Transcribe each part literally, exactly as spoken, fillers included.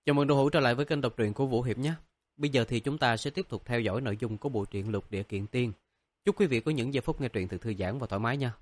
Chào mừng đội hữu trở lại với kênh đọc truyện của Vũ Hiệp nhé. Bây giờ thì chúng ta sẽ tiếp tục theo dõi nội dung của bộ truyện Lục Địa Kiện Tiên. Chúc quý vị có những giây phút nghe truyện thật thư giãn và thoải mái nha.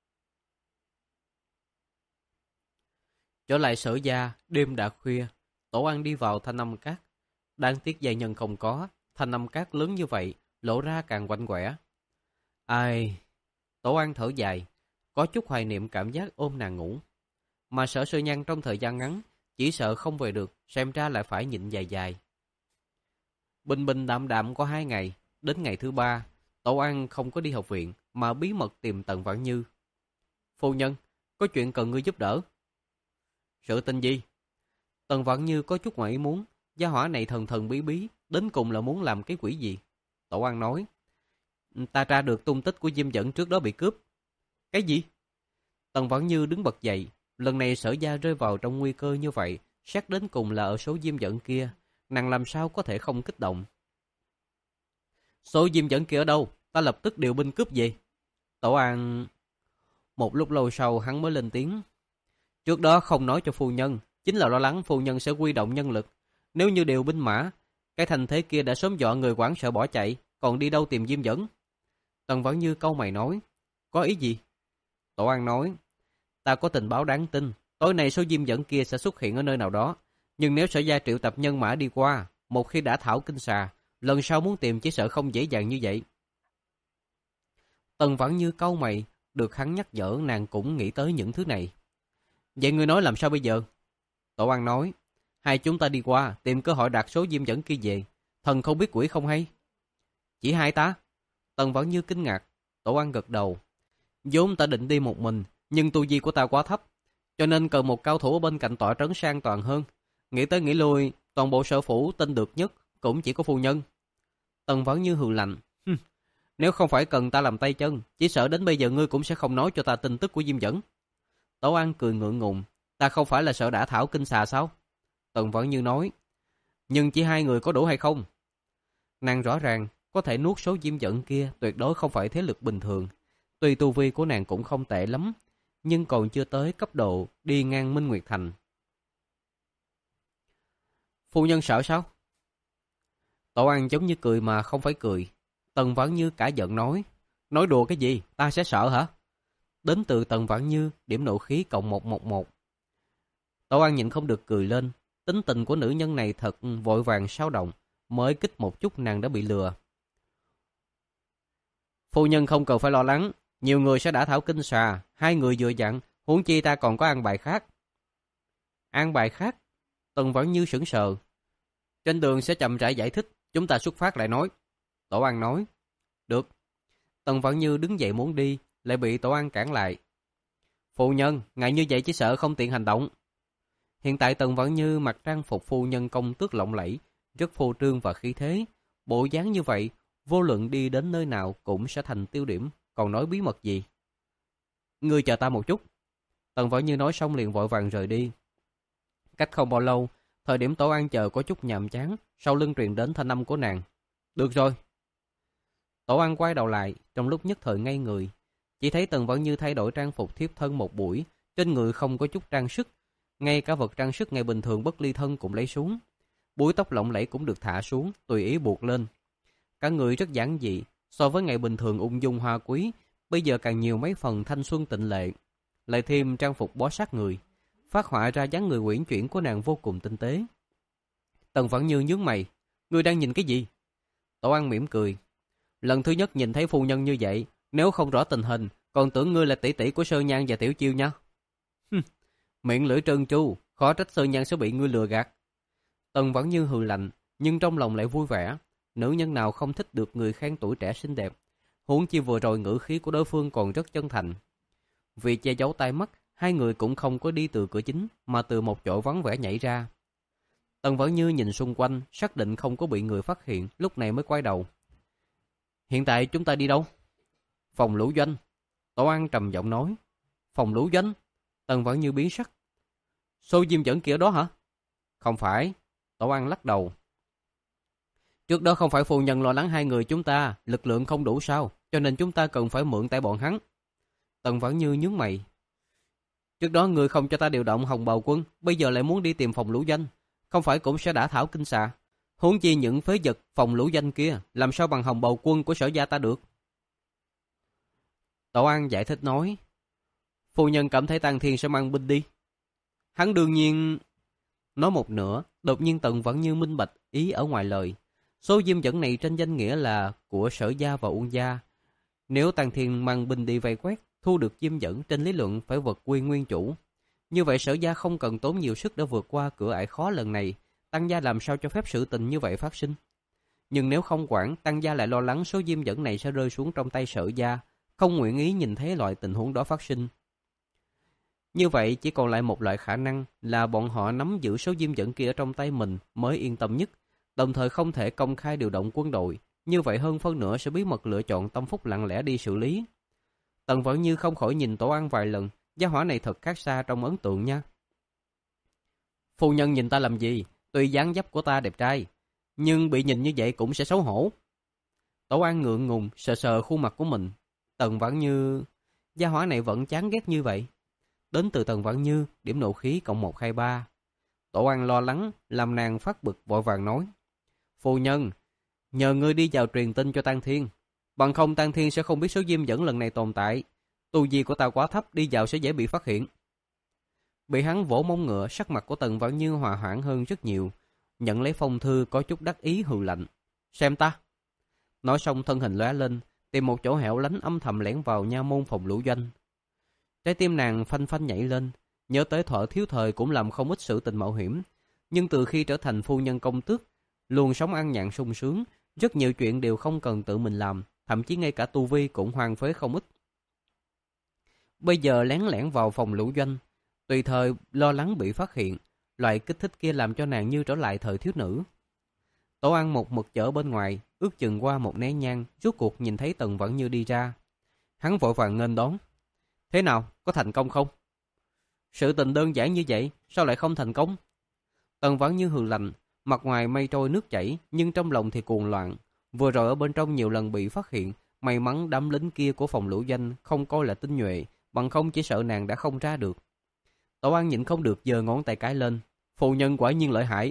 Trở lại Sở Gia, đêm đã khuya, Tổ An đi vào Thanh Âm Các. Đáng tiếc gia nhân không có, Thanh Âm Các lớn như vậy, lộ ra càng quạnh quẻ. Ai... Tổ An thở dài, có chút hoài niệm cảm giác ôm nàng ngủ. Mà Sở Sơ Nhan trong thời gian ngắn, chỉ sợ không về được, xem ra lại phải nhịn dài dài. Bình bình đạm đạm có hai ngày, đến ngày thứ ba, Tổ An không có đi học viện, mà bí mật tìm Tần Vãn Như. Phu nhân, có chuyện cần ngươi giúp đỡ. Sự tình gì? Tần Vãn Như có chút ngoài ý muốn, gia hỏa này thần thần bí bí, đến cùng là muốn làm cái quỷ gì? Tổ An nói, ta tra được tung tích của Diêm Dẫn trước đó bị cướp. Cái gì? Tần Vãn Như đứng bật dậy, lần này Sở Gia rơi vào trong nguy cơ như vậy, xét đến cùng là ở số Diêm Dẫn kia, nàng làm sao có thể không kích động. Số Diêm Dẫn kia ở đâu? Ta lập tức điều binh cướp về. Tổ An... Một lúc lâu sau hắn mới lên tiếng. Trước đó không nói cho phu nhân, chính là lo lắng phu nhân sẽ huy động nhân lực. Nếu như điều binh mã, cái thành thế kia đã sớm dọa người quản sợ bỏ chạy, còn đi đâu tìm Diêm Dẫn? Tần Vãn Như cau mày nói, có ý gì? Tổ An nói, ta có tình báo đáng tin, tối nay số Diêm Dẫn kia sẽ xuất hiện ở nơi nào đó. Nhưng nếu Sở Gia triệu tập nhân mã đi qua, một khi đã thảo kinh xà, lần sau muốn tìm chỉ sợ không dễ dàng như vậy. Tần Vãn Như cau mày, được hắn nhắc nhở nàng cũng nghĩ tới những thứ này. Vậy ngươi nói làm sao bây giờ? Tổ An nói, hai chúng ta đi qua, tìm cơ hội đạt số Diêm Dẫn kia về. Thần không biết quỷ không hay. Chỉ hai ta? Tần Vãn Như kinh ngạc. Tổ An gật đầu. Vốn ta định đi một mình, nhưng tu vi của ta quá thấp, cho nên cần một cao thủ ở bên cạnh tọa trấn sang toàn hơn. Nghĩ tới nghĩ lui, toàn bộ sở phủ tin được nhất cũng chỉ có phu nhân. Tần Vãn Như hừ lạnh, nếu không phải cần ta làm tay chân, chỉ sợ đến bây giờ ngươi cũng sẽ không nói cho ta tin tức của Diêm Dẫn. Tổ An cười ngượng ngùng, ta không phải là sợ đã thảo kinh xà sao? Tần Vãn Như nói, nhưng chỉ hai người có đủ hay không? Nàng rõ ràng có thể nuốt số Diêm Dẫn kia tuyệt đối không phải thế lực bình thường. Tuy tu vi của nàng cũng không tệ lắm, nhưng còn chưa tới cấp độ đi ngang Minh Nguyệt Thành. Phu nhân sợ sao? Tổ An giống như cười mà không phải cười. Tần Vãn Như cả giận nói, nói đùa cái gì, ta sẽ sợ hả? Đến từ Tần Vãn Như, điểm nộ khí cộng một một một. Tổ An nhịn không được cười lên, tính tình của nữ nhân này thật vội vàng sao động, mới kích một chút nàng đã bị lừa. Phu nhân không cần phải lo lắng, nhiều người sẽ đã thảo kinh xà, hai người vừa dặn, huống chi ta còn có an bài khác. An bài khác? Tần Vãn Như sững sờ. Trên đường sẽ chậm rãi giải thích, chúng ta xuất phát lại nói. Tổ An nói. Được. Tần Vãn Như đứng dậy muốn đi, lại bị Tổ An cản lại. Phu nhân, ngại như vậy chỉ sợ không tiện hành động. Hiện tại Tần Vãn Như mặc trang phục phu nhân công tước lộng lẫy, rất phô trương và khí thế. Bộ dáng như vậy, vô luận đi đến nơi nào cũng sẽ thành tiêu điểm, còn nói bí mật gì. Ngươi chờ ta một chút. Tần Vãn Như nói xong liền vội vàng rời đi. Cách không bao lâu, thời điểm Tổ An chờ có chút nhàm chán, sau lưng truyền đến thanh âm của nàng. Được rồi. Tổ An quay đầu lại, trong lúc nhất thời ngây người. Chỉ thấy Tần Vãn Như thay đổi trang phục thiếp thân một buổi, trên người không có chút trang sức. Ngay cả vật trang sức ngày bình thường bất ly thân cũng lấy xuống. Búi tóc lộng lẫy cũng được thả xuống, tùy ý buộc lên. Cả người rất giản dị, so với ngày bình thường ung dung hoa quý, bây giờ càng nhiều mấy phần thanh xuân tịnh lệ. Lại thêm trang phục bó sát người, phát họa ra dáng người uyển chuyển của nàng vô cùng tinh tế. Tần Vãn Như nhướng mày, ngươi đang nhìn cái gì? Tổ An mỉm cười, lần thứ nhất nhìn thấy phu nhân như vậy, nếu không rõ tình hình, còn tưởng ngươi là tỷ tỷ của Sơ Nhan và Tiểu Chiêu nha. Miệng lưỡi trơn tru, khó trách Sơ Nhan sẽ bị ngươi lừa gạt. Tần Vãn Như hừ lạnh, nhưng trong lòng lại vui vẻ. Nữ nhân nào không thích được người khen tuổi trẻ xinh đẹp, huống chi vừa rồi ngữ khí của đối phương còn rất chân thành. Vì che giấu tai mắt, hai người cũng không có đi từ cửa chính, mà từ một chỗ vắng vẻ nhảy ra. Tần Vãn Như nhìn xung quanh, xác định không có bị người phát hiện, lúc này mới quay đầu. Hiện tại chúng ta đi đâu? Phòng lũ doanh. Tổ An trầm giọng nói. Phòng lũ doanh? Tần Vãn Như biến sắc. Xô Diêm Dẫn kia đó hả? Không phải. Tổ An lắc đầu. Trước đó không phải phu nhân lo lắng hai người chúng ta lực lượng không đủ sao, cho nên chúng ta cần phải mượn tay bọn hắn. Tần Vãn Như nhướng mày. Trước đó người không cho ta điều động Hồng Bào quân, bây giờ lại muốn đi tìm phòng lũ doanh. không phải cũng sẽ đã thảo kinh xà. Huống chi những phế vật phòng lũ danh kia, làm sao bằng hồng bầu quân của Sở gia ta được? Tổ An giải thích nói, phu nhân cảm thấy Tang Thiên sẽ mang binh đi. Hắn đương nhiên... Nói một nửa, đột nhiên Tần vẫn như minh bạch ý ở ngoài lời. Số diêm dẫn này trên danh nghĩa là của Sở gia và Uông gia. Nếu Tang Thiên mang binh đi vây quét, thu được diêm dẫn trên lý luận phải vật quy nguyên chủ. Như vậy Sở gia không cần tốn nhiều sức để vượt qua cửa ải khó lần này. Tăng gia làm sao cho phép sự tình như vậy phát sinh? Nhưng nếu không quản, Tăng gia lại lo lắng số diêm dẫn này sẽ rơi xuống trong tay Sở gia, không nguyện ý nhìn thấy loại tình huống đó phát sinh. Như vậy chỉ còn lại một loại khả năng là bọn họ nắm giữ số diêm dẫn kia ở trong tay mình mới yên tâm nhất, đồng thời không thể công khai điều động quân đội, như vậy hơn phân nửa sẽ bí mật lựa chọn tâm phúc lặng lẽ đi xử lý. Tần Vẫn Như không khỏi nhìn Tổ An vài lần, gia hỏa này thật khác xa trong ấn tượng nha. Phu nhân nhìn ta làm gì? Tuy dáng dấp của ta đẹp trai, nhưng bị nhìn như vậy cũng sẽ xấu hổ. Tổ An ngượng ngùng sờ sờ khuôn mặt của mình. Tần Vẫn Như... Gia hỏa này vẫn chán ghét như vậy. Đến từ Tần Vẫn Như, điểm nộ khí cộng một hai ba. Tổ An lo lắng, làm nàng phát bực vội vàng nói. Phu nhân, nhờ ngươi đi vào truyền tin cho Tang Thiên. Bằng không Tang Thiên sẽ không biết số diêm dẫn lần này tồn tại. Tu vi của ta quá thấp, đi vào sẽ dễ bị phát hiện. Bị hắn vỗ mông ngựa, sắc mặt của Tần Vẫn Như hòa hoãn hơn rất nhiều. Nhận lấy phong thư có chút đắc ý hừ lạnh. Xem ta. Nói xong thân hình lóe lên, tìm một chỗ hẻo lánh âm thầm lẻn vào nha môn phòng lũ doanh. Trái tim nàng phanh phanh nhảy lên, nhớ tới thuở thiếu thời cũng làm không ít sự tình mạo hiểm. Nhưng từ khi trở thành phu nhân công tước, luôn sống ăn nhàn sung sướng, rất nhiều chuyện đều không cần tự mình làm, thậm chí ngay cả tu vi cũng hoang phế không ít. Bây giờ lén lẻn vào phòng lũ doanh, tùy thời lo lắng bị phát hiện, loại kích thích kia làm cho nàng như trở lại thời thiếu nữ. Tổ An một mực chở bên ngoài, ước chừng qua một nén nhang, rốt cuộc nhìn thấy Tần Vẫn Như đi ra. Hắn vội vàng nghênh đón. Thế nào, có thành công không? Sự tình đơn giản như vậy, sao lại không thành công? Tần Vẫn Như hừ lạnh, mặt ngoài mây trôi nước chảy, nhưng trong lòng thì cuồng loạn. Vừa rồi ở bên trong nhiều lần bị phát hiện, may mắn đám lính kia của phòng lũ doanh không coi là tinh nhuệ, bằng không chỉ sợ nàng đã không ra được. Tổ An nhịn không được giơ ngón tay cái lên. Phu nhân quả nhiên lợi hại.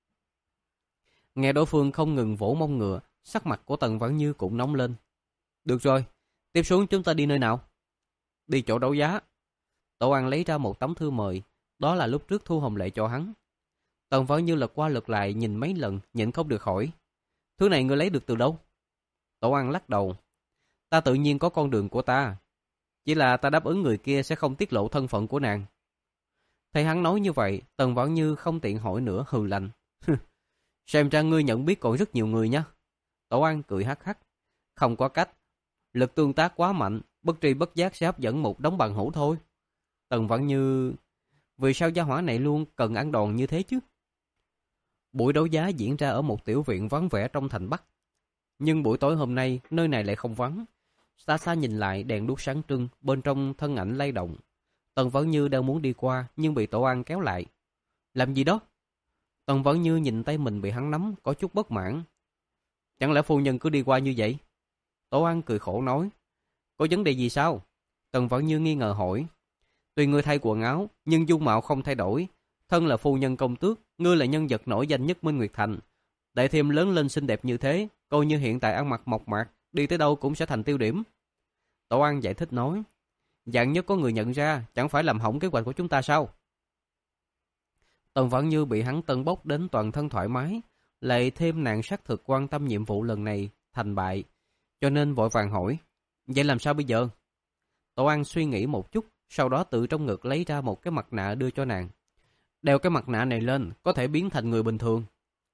Nghe đối phương không ngừng vỗ mông ngựa, sắc mặt của Tần Vẫn Như cũng nóng lên. Được rồi, tiếp xuống chúng ta đi nơi nào? Đi chỗ đấu giá. Tổ An lấy ra một tấm thư mời, đó là lúc trước Thu Hồng Lệ cho hắn. Tần Vẫn Như lật qua lật lại nhìn mấy lần, nhịn không được hỏi. Thứ này ngươi lấy được từ đâu? Tổ An lắc đầu. Ta tự nhiên có con đường của ta. Chỉ là ta đáp ứng người kia sẽ không tiết lộ thân phận của nàng. Thấy hắn nói như vậy, Tần Vẫn Như không tiện hỏi nữa, hừ lạnh. Xem ra ngươi nhận biết còn rất nhiều người nhé. Tổ An cười hắc hắc. Không có cách. Lực tương tác quá mạnh, bất tri bất giác sẽ hấp dẫn một đống bằng hữu thôi. Tần Vẫn Như... Vì sao gia hỏa này luôn cần ăn đòn như thế chứ? Buổi đấu giá diễn ra ở một tiểu viện vắng vẻ trong thành Bắc. Nhưng buổi tối hôm nay, nơi này lại không vắng. Xa xa nhìn lại, đèn đuốc sáng trưng, bên trong thân ảnh lay động. Tần Vẫn Như đang muốn đi qua, nhưng bị Tổ An kéo lại. Làm gì đó? Tần Vẫn Như nhìn tay mình bị hắn nắm, có chút bất mãn. Chẳng lẽ phu nhân cứ đi qua như vậy? Tổ An cười khổ nói. Có vấn đề gì sao? Tần Vẫn Như nghi ngờ hỏi. Tuy ngươi thay quần áo, nhưng dung mạo không thay đổi. Thân là phu nhân công tước, ngươi là nhân vật nổi danh nhất Minh Nguyệt Thành. Đại thêm lớn lên xinh đẹp như thế, coi như hiện tại ăn mặc mộc mạc, đi tới đâu cũng sẽ thành tiêu điểm. Tổ An giải thích nói. Dạng nhất có người nhận ra, chẳng phải làm hỏng kế hoạch của chúng ta sao? Tần Vẫn Như bị hắn tân bốc đến toàn thân thoải mái, lại thêm nàng xác thực quan tâm nhiệm vụ lần này thành bại, cho nên vội vàng hỏi. Vậy làm sao bây giờ? Tổ An suy nghĩ một chút, sau đó tự trong ngực lấy ra một cái mặt nạ đưa cho nàng. Đeo cái mặt nạ này lên, có thể biến thành người bình thường.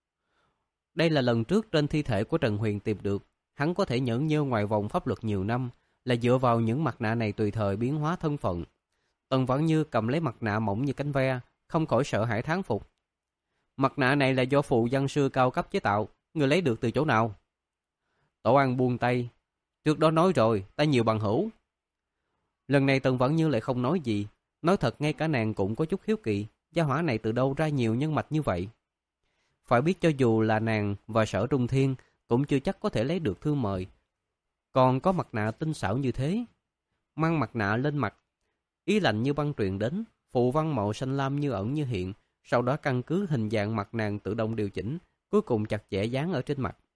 Đây là lần trước trên thi thể của Trần Huyền tìm được, hắn có thể nhẫn nhơ ngoài vòng pháp luật nhiều năm, là dựa vào những mặt nạ này tùy thời biến hóa thân phận. Tần Vẫn Như cầm lấy mặt nạ mỏng như cánh ve, không khỏi sợ hãi thán phục. Mặt nạ này là do phụ văn sư cao cấp chế tạo, người lấy được từ chỗ nào? Tổ An buông tay. Trước đó nói rồi, ta nhiều bằng hữu. Lần này Tần Vẫn Như lại không nói gì. Nói thật ngay cả nàng cũng có chút hiếu kỳ, gia hỏa này từ đâu ra nhiều nhân mạch như vậy. Phải biết cho dù là nàng và Sở Trung Thiên cũng chưa chắc có thể lấy được thư mời. Còn có mặt nạ tinh xảo như thế. Mang mặt nạ lên mặt, ý lạnh như băng truyền đến, phụ văn màu xanh lam như ẩn như hiện, sau đó căn cứ hình dạng mặt nàng tự động điều chỉnh, cuối cùng chặt chẽ dán ở trên mặt.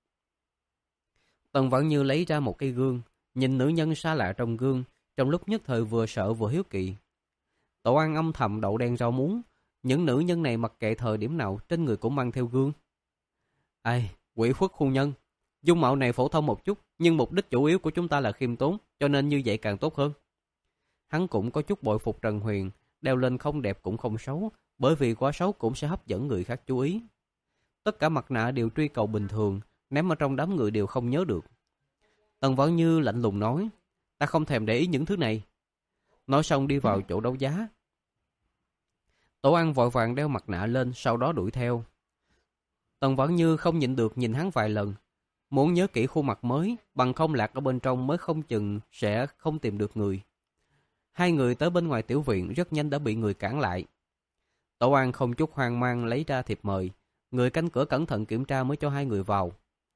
Tần Vãn Như lấy ra một cây gương, nhìn nữ nhân xa lạ trong gương, trong lúc nhất thời vừa sợ vừa hiếu kỳ. Tổ An âm thầm đậu đen rau muống, những nữ nhân này mặc kệ thời điểm nào trên người cũng mang theo gương. Ai, quỷ khuất phu nhân, dung mạo này phổ thông một chút, nhưng mục đích chủ yếu của chúng ta là khiêm tốn, cho nên như vậy càng tốt hơn. Hắn cũng có chút bội phục Trần Huyền, đeo lên không đẹp cũng không xấu, bởi vì quá xấu cũng sẽ hấp dẫn người khác chú ý. Tất cả mặt nạ đều truy cầu bình thường, ném ở trong đám người đều không nhớ được. Tần Vãn Như lạnh lùng nói, ta không thèm để ý những thứ này. Nói xong đi vào chỗ đấu giá. Tổ An vội vàng đeo mặt nạ lên, sau đó đuổi theo. Tần Vãn Như không nhịn được nhìn hắn vài lần, muốn nhớ kỹ khuôn mặt mới, bằng không lạc ở bên trong mới không chừng sẽ không tìm được người. Hai người tới bên ngoài tiểu viện rất nhanh đã bị người cản lại. Tổ An không chút hoang mang lấy ra thiệp mời, người canh cửa cẩn thận kiểm tra mới cho hai người vào.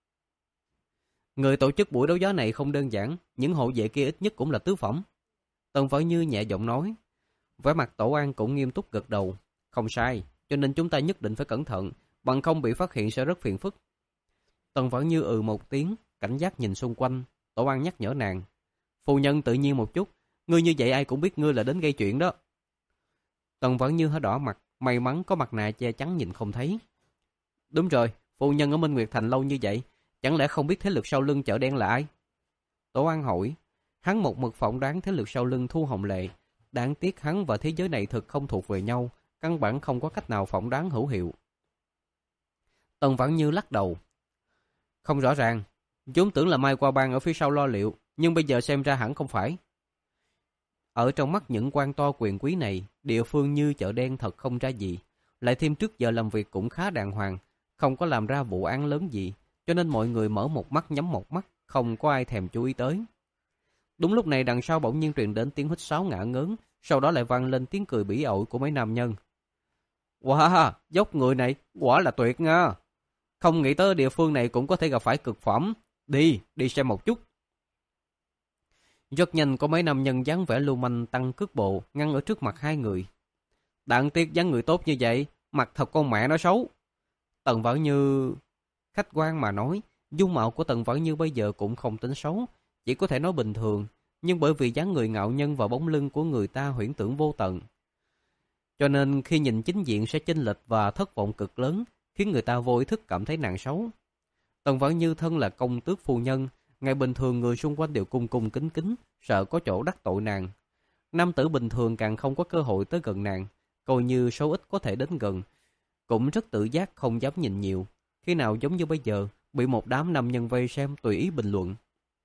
Người tổ chức buổi đấu giá này không đơn giản, những hộ vệ kia ít nhất cũng là tứ phẩm. Tần Vãn Như nhẹ giọng nói. Vẻ mặt Tổ An cũng nghiêm túc gật đầu. Không sai, cho nên chúng ta nhất định phải cẩn thận, bằng không bị phát hiện sẽ rất phiền phức. Tần Vãn Như ừ một tiếng, cảnh giác nhìn xung quanh. Tổ An nhắc nhở nàng. Phu nhân tự nhiên một chút, ngươi như vậy ai cũng biết ngươi là đến gây chuyện đó. Tần Vãn Như hơi đỏ mặt, may mắn có mặt nạ che chắn nhìn không thấy. Đúng rồi, phu nhân ở Minh Nguyệt Thành lâu như vậy, chẳng lẽ không biết thế lực sau lưng chợ đen là ai? Tổ An hỏi. Hắn một mực phỏng đoán thế lực sau lưng Thu Hồng Lệ. Đáng tiếc hắn và thế giới này thực không thuộc về nhau, căn bản không có cách nào phỏng đoán hữu hiệu. Tần Vãn Như lắc đầu. Không rõ ràng, chúng tưởng là Mai Qua Bang ở phía sau lo liệu, nhưng bây giờ xem ra hẳn không phải. Ở trong mắt những quan to quyền quý này, địa phương như chợ đen thật không ra gì, lại thêm trước giờ làm việc cũng khá đàng hoàng, không có làm ra vụ án lớn gì, cho nên mọi người mở một mắt nhắm một mắt, không có ai thèm chú ý tới. Đúng lúc này đằng sau bỗng nhiên truyền đến tiếng huýt sáo ngả ngớn, sau đó lại vang lên tiếng cười bỉ ổi của mấy nam nhân. Wow, dốc người này quả là tuyệt nha. Không nghĩ tới địa phương này cũng có thể gặp phải cực phẩm. Đi, đi xem một chút. Rất nhanh có mấy nam nhân dáng vẻ lưu manh tăng cước bộ ngăn ở trước mặt hai người. Đáng tiếc dáng người tốt như vậy, mặt thật con mẹ nó xấu. Tần Vãn Như... Khách quan mà nói, dung mạo của Tần Vãn Như bây giờ cũng không tính xấu, chỉ có thể nói bình thường, nhưng bởi vì dáng người ngạo nhân và bóng lưng của người ta huyễn tưởng vô tận. Cho nên khi nhìn chính diện sẽ chênh lệch và thất vọng cực lớn, khiến người ta vô ý thức cảm thấy nàng xấu. Tần Vãn Như thân là công tước phu nhân, ngày bình thường người xung quanh đều cung cung kính kính, sợ có chỗ đắc tội nàng. Nam tử bình thường càng không có cơ hội tới gần nàng, coi như số ít có thể đến gần, cũng rất tự giác không dám nhìn nhiều. Khi nào giống như bây giờ, bị một đám nam nhân vây xem tùy ý bình luận.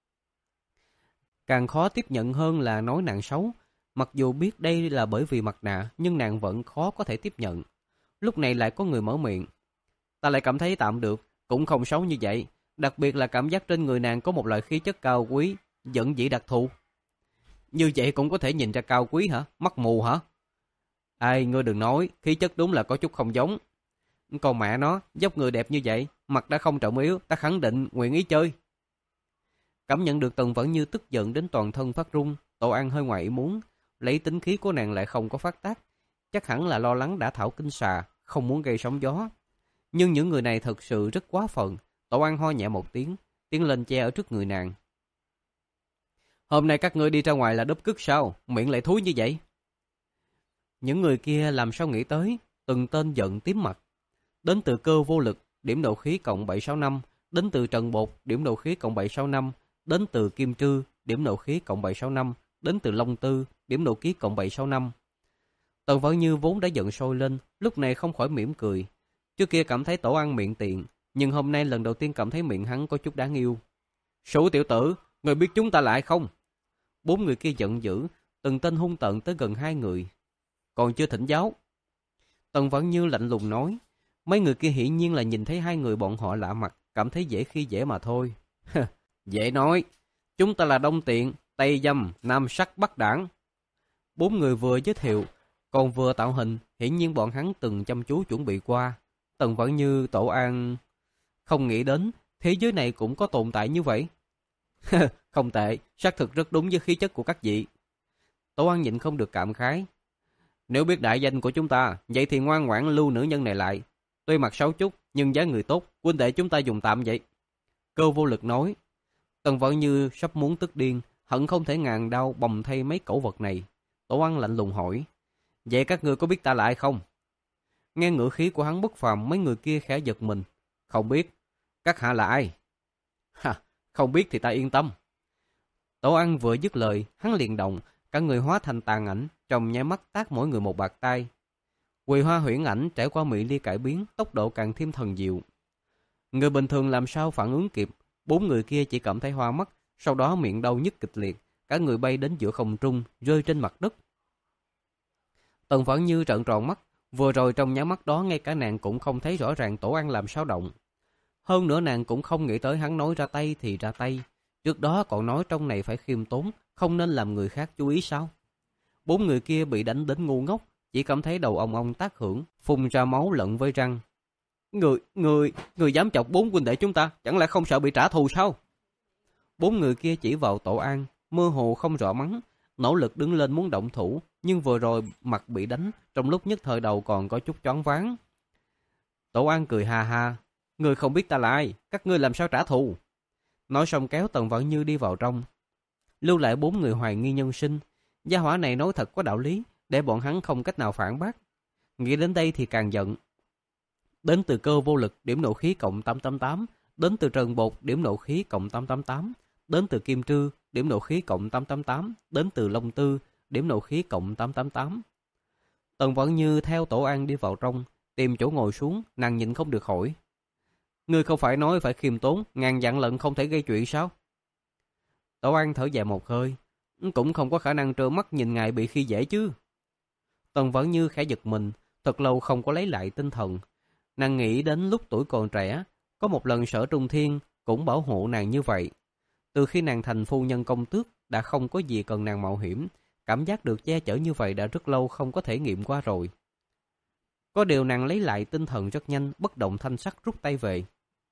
Càng khó tiếp nhận hơn là nói nàng xấu, mặc dù biết đây là bởi vì mặt nạ, nhưng nàng vẫn khó có thể tiếp nhận. Lúc này lại có người mở miệng. Ta lại cảm thấy tạm được, cũng không xấu như vậy, đặc biệt là cảm giác trên người nàng có một loại khí chất cao quý, giận dĩ đặc thù. Như vậy cũng có thể nhìn ra cao quý hả? Mắt mù hả? Ai, ngươi đừng nói, khí chất đúng là có chút không giống. Còn mẹ nó, dốc người đẹp như vậy, mặt đã không trọng yếu, ta khẳng định nguyện ý chơi. Cảm nhận được Tần Vãn Như tức giận đến toàn thân phát run, Tổ An hơi ngoài ý muốn, lấy tính khí của nàng lại không có phát tác, chắc hẳn là lo lắng đã thảo kinh xà, không muốn gây sóng gió. Nhưng những người này thật sự rất quá phận. Tổ An ho nhẹ một tiếng, tiến lên che ở trước người nàng. Hôm nay các ngươi đi ra ngoài là đúp cứt sao, miệng lại thúi như vậy? Những người kia làm sao nghĩ tới, từng tên giận tím mặt. Đến từ Cơ Vô Lực, điểm độ khí cộng bảy sáu năm, đến từ Trần Bột, điểm độ khí cộng bảy sáu năm, đến từ Kim Trư, điểm độ khí cộng bảy sáu năm, đến từ Long Tư, điểm độ khí cộng bảy sáu năm. Tần Vãn Như vốn đã giận sôi lên, lúc này không khỏi mỉm cười. Trước kia cảm thấy Tổ An miệng tiện, nhưng hôm nay lần đầu tiên cảm thấy miệng hắn có chút đáng yêu. Sủ tiểu tử, người biết chúng ta lại không? Bốn người kia giận dữ, từng tên hung tợn tới gần hai người. Còn chưa thỉnh giáo. Tần Vãn Như lạnh lùng nói. Mấy người kia hiển nhiên là nhìn thấy hai người bọn họ lạ mặt, cảm thấy dễ khi dễ mà thôi. Dễ nói, chúng ta là Đông Tiện, Tây Dâm, Nam Sắc, Bắc Đảng. Bốn người vừa giới thiệu, còn vừa tạo hình, hiển nhiên bọn hắn từng chăm chú chuẩn bị qua. Tần Vãn Như, Tổ An không nghĩ đến thế giới này cũng có tồn tại như vậy. Không tệ, xác thực rất đúng với khí chất của các vị. Tổ An nhịn không được cảm khái. Nếu biết đại danh của chúng ta, vậy thì ngoan ngoãn lưu nữ nhân này lại. Tuy mặt xấu chút, nhưng giá người tốt, huynh đệ chúng ta dùng tạm vậy. Cơ Vô Lực nói. Tần Vãn Như sắp muốn tức điên, hận không thể ngàn đao bầm thay mấy cẩu vật này. Tổ Ăn lạnh lùng hỏi. Vậy các ngươi có biết ta là ai không? Nghe ngữ khí của hắn bất phàm, mấy người kia khẽ giật mình. Không biết. Các hạ là ai? Ha, không biết thì ta yên tâm. Tổ Ăn vừa dứt lời, hắn liền động, cả người hóa thành tàn ảnh, trong nháy mắt tát mỗi người một bạt tay. Quỳ Hoa Huyễn Ảnh trải qua mỹ ly cải biến, tốc độ càng thêm thần diệu. Người bình thường làm sao phản ứng kịp, bốn người kia chỉ cảm thấy hoa mắt, sau đó miệng đau nhức kịch liệt, cả người bay đến giữa không trung, rơi trên mặt đất. Tần Vãn Như trợn tròn mắt, vừa rồi trong nháy mắt đó ngay cả nàng cũng không thấy rõ ràng Tổ Ăn làm sao động. Hơn nữa nàng cũng không nghĩ tới hắn nói ra tay thì ra tay, trước đó còn nói trong này phải khiêm tốn, không nên làm người khác chú ý sao. Bốn người kia bị đánh đến ngu ngốc, chỉ cảm thấy đầu ong ong tác hưởng, phun ra máu lẫn với răng. Người, người, người dám chọc bốn huynh đệ chúng ta, chẳng lẽ không sợ bị trả thù sao? Bốn người kia chỉ vào Tổ An, mơ hồ không rõ mắng, nỗ lực đứng lên muốn động thủ, nhưng vừa rồi mặt bị đánh, trong lúc nhất thời đầu còn có chút choáng váng. Tổ An cười ha ha, người không biết ta là ai, các ngươi làm sao trả thù? Nói xong kéo Tần Vãn Như đi vào trong, lưu lại bốn người hoài nghi nhân sinh. Gia hỏa này nói thật có đạo lý, để bọn hắn không cách nào phản bác. Nghĩ đến đây thì càng giận. Đến từ Cơ Vô Lực, điểm nộ khí cộng tám trăm tám mươi tám. Đến từ Trần Bột, điểm nộ khí cộng tám trăm tám mươi tám. Đến từ Kim Trư, điểm nộ khí cộng tám trăm tám mươi tám. Đến từ Long Tư, điểm nộ khí cộng tám trăm tám mươi tám. Tần Vãn Như theo Tổ An đi vào trong, tìm chỗ ngồi xuống, nàng nhịn không được hỏi. Ngươi không phải nói phải khiêm tốn, ngàn dặn lận không thể gây chuyện sao? Tổ An thở dài một hơi, cũng không có khả năng trơ mắt nhìn ngài bị khi dễ chứ. Tần Vãn Như khẽ giật mình, thật lâu không có lấy lại tinh thần. Nàng nghĩ đến lúc tuổi còn trẻ, có một lần Sở Trung Thiên cũng bảo hộ nàng như vậy. Từ khi nàng thành phu nhân công tước, đã không có gì cần nàng mạo hiểm, cảm giác được che chở như vậy đã rất lâu không có thể nghiệm qua rồi. Có điều nàng lấy lại tinh thần rất nhanh, bất động thanh sắc rút tay về.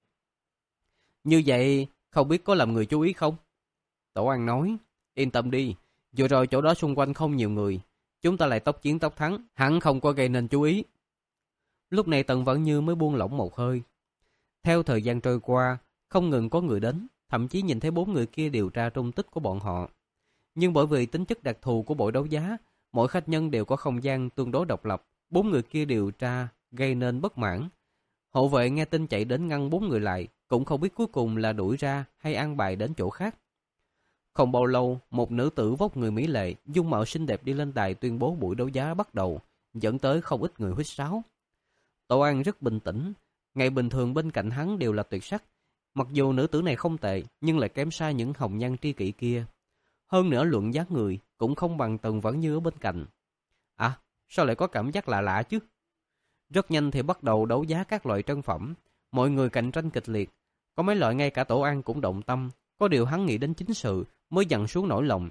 Như vậy, không biết có làm người chú ý không? Tổ An nói, yên tâm đi, vừa rồi chỗ đó xung quanh không nhiều người, chúng ta lại tốc chiến tốc thắng, hẳn không có gây nên chú ý. Lúc này Tần Vãn Như mới buông lỏng một hơi. Theo thời gian trôi qua, không ngừng có người đến, thậm chí nhìn thấy bốn người kia điều tra tung tích của bọn họ. Nhưng bởi vì tính chất đặc thù của buổi đấu giá, mỗi khách nhân đều có không gian tương đối độc lập, bốn người kia điều tra gây nên bất mãn. Hộ vệ nghe tin chạy đến ngăn bốn người lại, cũng không biết cuối cùng là đuổi ra hay an bài đến chỗ khác. Không bao lâu, một nữ tử vóc người mỹ lệ, dung mạo xinh đẹp đi lên đài tuyên bố buổi đấu giá bắt đầu, dẫn tới không ít người huýt sáo. Tổ An rất bình tĩnh, ngày bình thường bên cạnh hắn đều là tuyệt sắc. Mặc dù nữ tử này không tệ, nhưng lại kém xa những hồng nhan tri kỷ kia. Hơn nữa luận giá người cũng không bằng Tần Vãn Như ở bên cạnh. À, sao lại có cảm giác lạ lạ chứ? Rất nhanh thì bắt đầu đấu giá các loại trân phẩm, mọi người cạnh tranh kịch liệt. Có mấy loại ngay cả Tổ An cũng động tâm, có điều hắn nghĩ đến chính sự mới dằn xuống nỗi lòng.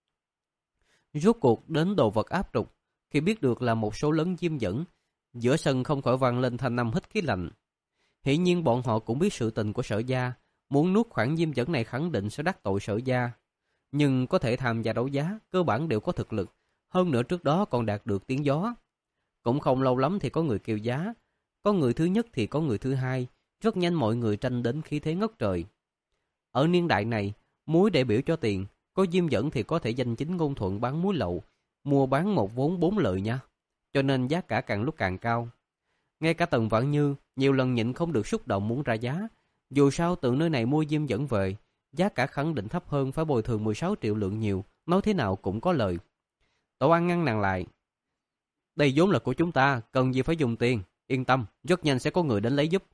Rốt cuộc đến đồ vật áp trục, khi biết được là một số lớn diêm dẫn, giữa sân không khỏi vang lên thanh âm hít khí lạnh. Hiển nhiên bọn họ cũng biết sự tình của Sở gia, muốn nuốt khoản diêm dẫn này khẳng định sẽ đắc tội Sở gia. Nhưng có thể tham gia đấu giá, cơ bản đều có thực lực, hơn nữa trước đó còn đạt được tiếng gió. Cũng không lâu lắm thì có người kêu giá, có người thứ nhất thì có người thứ hai, rất nhanh mọi người tranh đến khí thế ngất trời. Ở niên đại này, muối để biểu cho tiền, có diêm dẫn thì có thể danh chính ngôn thuận bán muối lậu, mua bán một vốn bốn lợi nha, cho nên giá cả càng lúc càng cao. Ngay cả Tần Vãn Như nhiều lần nhịn không được xúc động muốn ra giá, dù sao từ nơi này mua diêm dẫn về, giá cả khẳng định thấp hơn phải bồi thường mười sáu triệu lượng nhiều, nói thế nào cũng có lời. Tổ An ngăn nàng lại. Đây vốn là của chúng ta, cần gì phải dùng tiền, yên tâm, rất nhanh sẽ có người đến lấy giúp.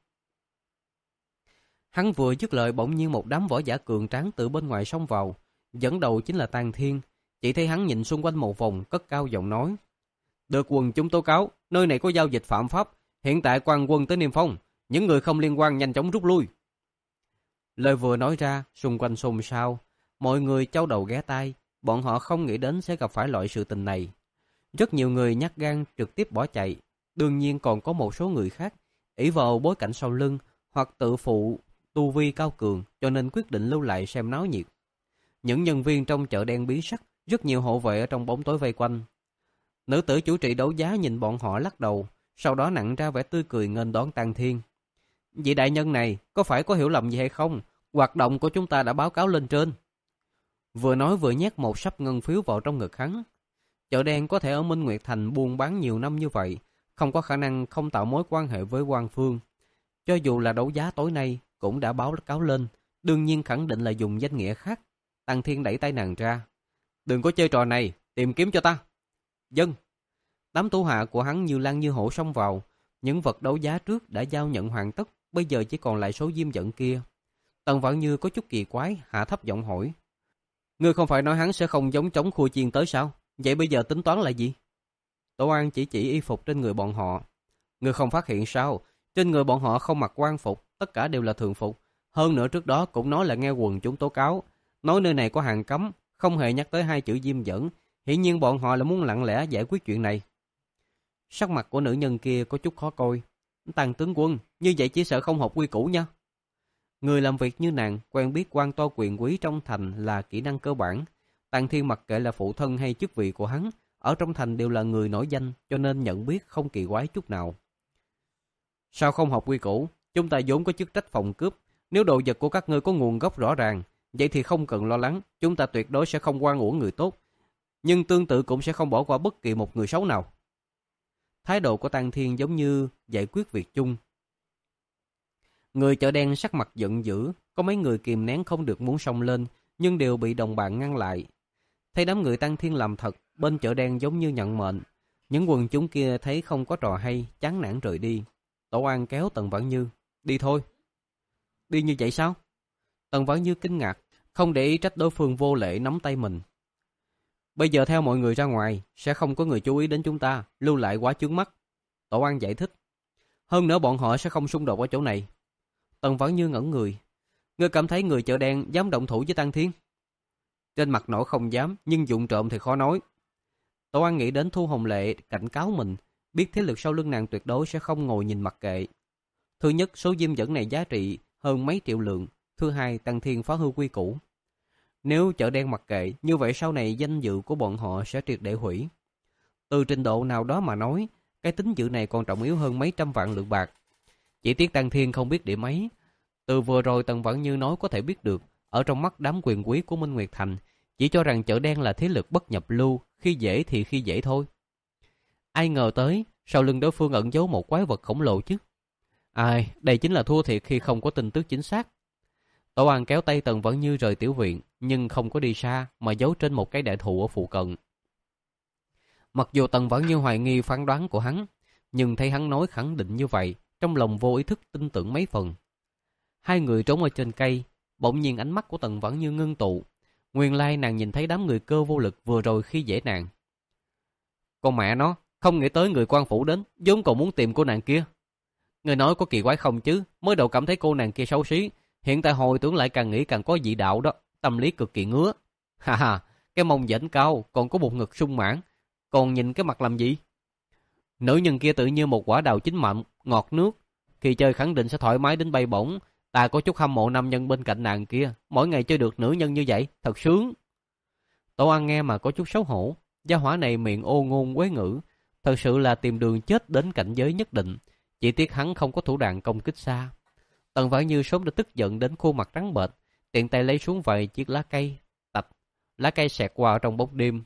Hắn vừa dứt lời bỗng nhiên một đám võ giả cường tráng từ bên ngoài xông vào, dẫn đầu chính là Tàn Thiên. Chỉ thấy hắn nhìn xung quanh một vòng, cất cao giọng nói: Được quần chúng tố cáo, nơi này có giao dịch phạm pháp, hiện tại quan quân tới Niêm Phong, những người không liên quan nhanh chóng rút lui. Lời vừa nói ra, xung quanh xôn xao, mọi người chau đầu ghé tai, bọn họ không nghĩ đến sẽ gặp phải loại sự tình này. Rất nhiều người nhát gan trực tiếp bỏ chạy, đương nhiên còn có một số người khác ỷ vào bối cảnh sau lưng hoặc tự phụ tu vi cao cường, cho nên quyết định lưu lại xem náo nhiệt. Những nhân viên trong chợ đen bí sắc, rất nhiều hộ vệ ở trong bóng tối vây quanh. Nữ tử chủ trì đấu giá nhìn bọn họ lắc đầu, sau đó nặn ra vẻ tươi cười nghênh đón Tang Thiên. Vị đại nhân này, có phải có hiểu lầm gì hay không? Hoạt động của chúng ta đã báo cáo lên trên. Vừa nói vừa nhét một sắp ngân phiếu vào trong ngực hắn. Chợ đen có thể ở Minh Nguyệt Thành buôn bán nhiều năm như vậy, không có khả năng không tạo mối quan hệ với quan phương. Cho dù là đấu giá tối nay, cũng đã báo cáo lên, đương nhiên khẳng định là dùng danh nghĩa khác. Tang Thiên đẩy tay nàng ra. Đừng có chơi trò này, tìm kiếm cho ta. Dân. Đám thủ hạ của hắn như lan như hổ xông vào. Những vật đấu giá trước đã giao nhận hoàn tất, bây giờ chỉ còn lại số diêm dẫn kia. Tần Vãn Như có chút kỳ quái, hạ thấp giọng hỏi. Ngươi không phải nói hắn sẽ không giống chống khua chiên tới sao? Vậy bây giờ tính toán là gì? Tổ An chỉ chỉ y phục trên người bọn họ. Ngươi không phát hiện sao? Trên người bọn họ không mặc quan phục, tất cả đều là thường phục. Hơn nữa trước đó cũng nói là nghe quần chúng tố cáo, nói nơi này có hàng cấm, không hề nhắc tới hai chữ diêm dẫn. Hiển nhiên bọn họ là muốn lặng lẽ giải quyết chuyện này. Sắc mặt của nữ nhân kia có chút khó coi. Tàng tướng quân, như vậy chỉ sợ không hợp quy củ nha. Người làm việc như nàng, quen biết quan to quyền quý trong thành là kỹ năng cơ bản. Tàng Thiên mặc kệ là phụ thân hay chức vị của hắn, ở trong thành đều là người nổi danh, cho nên nhận biết không kỳ quái chút nào. Sao không hợp quy củ? Chúng ta vốn có chức trách phòng cướp. Nếu đồ vật của các ngươi có nguồn gốc rõ ràng, vậy thì không cần lo lắng, chúng ta tuyệt đối sẽ không oan uổng người tốt. Nhưng tương tự cũng sẽ không bỏ qua bất kỳ một người xấu nào. Thái độ của Tang Thiên giống như giải quyết việc chung. Người chợ đen sắc mặt giận dữ, có mấy người kìm nén không được muốn xông lên, nhưng đều bị đồng bạn ngăn lại. Thấy đám người Tang Thiên làm thật, bên chợ đen giống như nhận mệnh. Những quần chúng kia thấy không có trò hay, chán nản rời đi. Tổ An kéo Tần Vãn Như, đi thôi. Đi như vậy sao? Tần Vãn Như kinh ngạc, không để ý trách đối phương vô lễ nắm tay mình. Bây giờ theo mọi người ra ngoài, sẽ không có người chú ý đến chúng ta, lưu lại quá chướng mắt. Tổ An giải thích. Hơn nữa bọn họ sẽ không xung đột ở chỗ này. Tần Vãn Như ngẩn người. Ngươi cảm thấy người chợ đen dám động thủ với Tang Thiên? Trên mặt nổi không dám, nhưng dụng trộm thì khó nói. Tổ An nghĩ đến Thu Hồng Lệ cảnh cáo mình, biết thế lực sau lưng nàng tuyệt đối sẽ không ngồi nhìn mặc kệ. Thứ nhất, số diêm dẫn này giá trị hơn mấy triệu lượng. Thứ hai, Tang Thiên phá hư quy củ. Nếu chợ đen mặc kệ, như vậy sau này danh dự của bọn họ sẽ triệt để hủy. Từ trình độ nào đó mà nói, cái tính dự này còn trọng yếu hơn mấy trăm vạn lượng bạc. Chỉ tiếc Tang Thiên không biết điểm ấy. Từ vừa rồi Tần Vãn Như nói có thể biết được, ở trong mắt đám quyền quý của Minh Nguyệt Thành, chỉ cho rằng chợ đen là thế lực bất nhập lưu, khi dễ thì khi dễ thôi. Ai ngờ tới, sau lưng đối phương ẩn giấu một quái vật khổng lồ chứ. Ai, đây chính là thua thiệt khi không có tin tức chính xác. Tổ An kéo tay Tần Vãn Như rời tiểu viện, nhưng không có đi xa, mà giấu trên một cái đại thụ ở phụ cận. Mặc dù Tần Vãn Như hoài nghi phán đoán của hắn, nhưng thấy hắn nói khẳng định như vậy, trong lòng vô ý thức tin tưởng mấy phần. Hai người trốn ở trên cây, bỗng nhiên ánh mắt của Tần Vãn Như ngưng tụ. Nguyên lai nàng nhìn thấy đám người cơ vô lực vừa rồi khi dễ nàng. Con mẹ nó, không nghĩ tới người quan phủ đến, vốn còn muốn tìm cô nàng kia. Người nói có kỳ quái không chứ, mới đầu cảm thấy cô nàng kia xấu xí, hiện tại hồi tưởng lại càng nghĩ càng có dị đạo đó, tâm lý cực kỳ ngứa. Ha ha, cái mông dãnh cao, còn có một ngực sung mãn, còn nhìn cái mặt làm gì? Nữ nhân kia tự như một quả đào chín mọng, ngọt nước, khi chơi khẳng định sẽ thoải mái đến bay bổng. Ta có chút hâm mộ nam nhân bên cạnh nàng kia, mỗi ngày chơi được nữ nhân như vậy, thật sướng. Tổ An nghe mà có chút xấu hổ, gia hỏa này miệng ô ngôn quế ngữ, thật sự là tìm đường chết đến cảnh giới nhất định. Chỉ tiếc hắn không có thủ đoạn công kích xa. Tần Vãn Như sớm đã tức giận đến khuôn mặt trắng bệch, tiện tay lấy xuống vài chiếc lá cây, tạch, lá cây xẹt qua trong bóng đêm.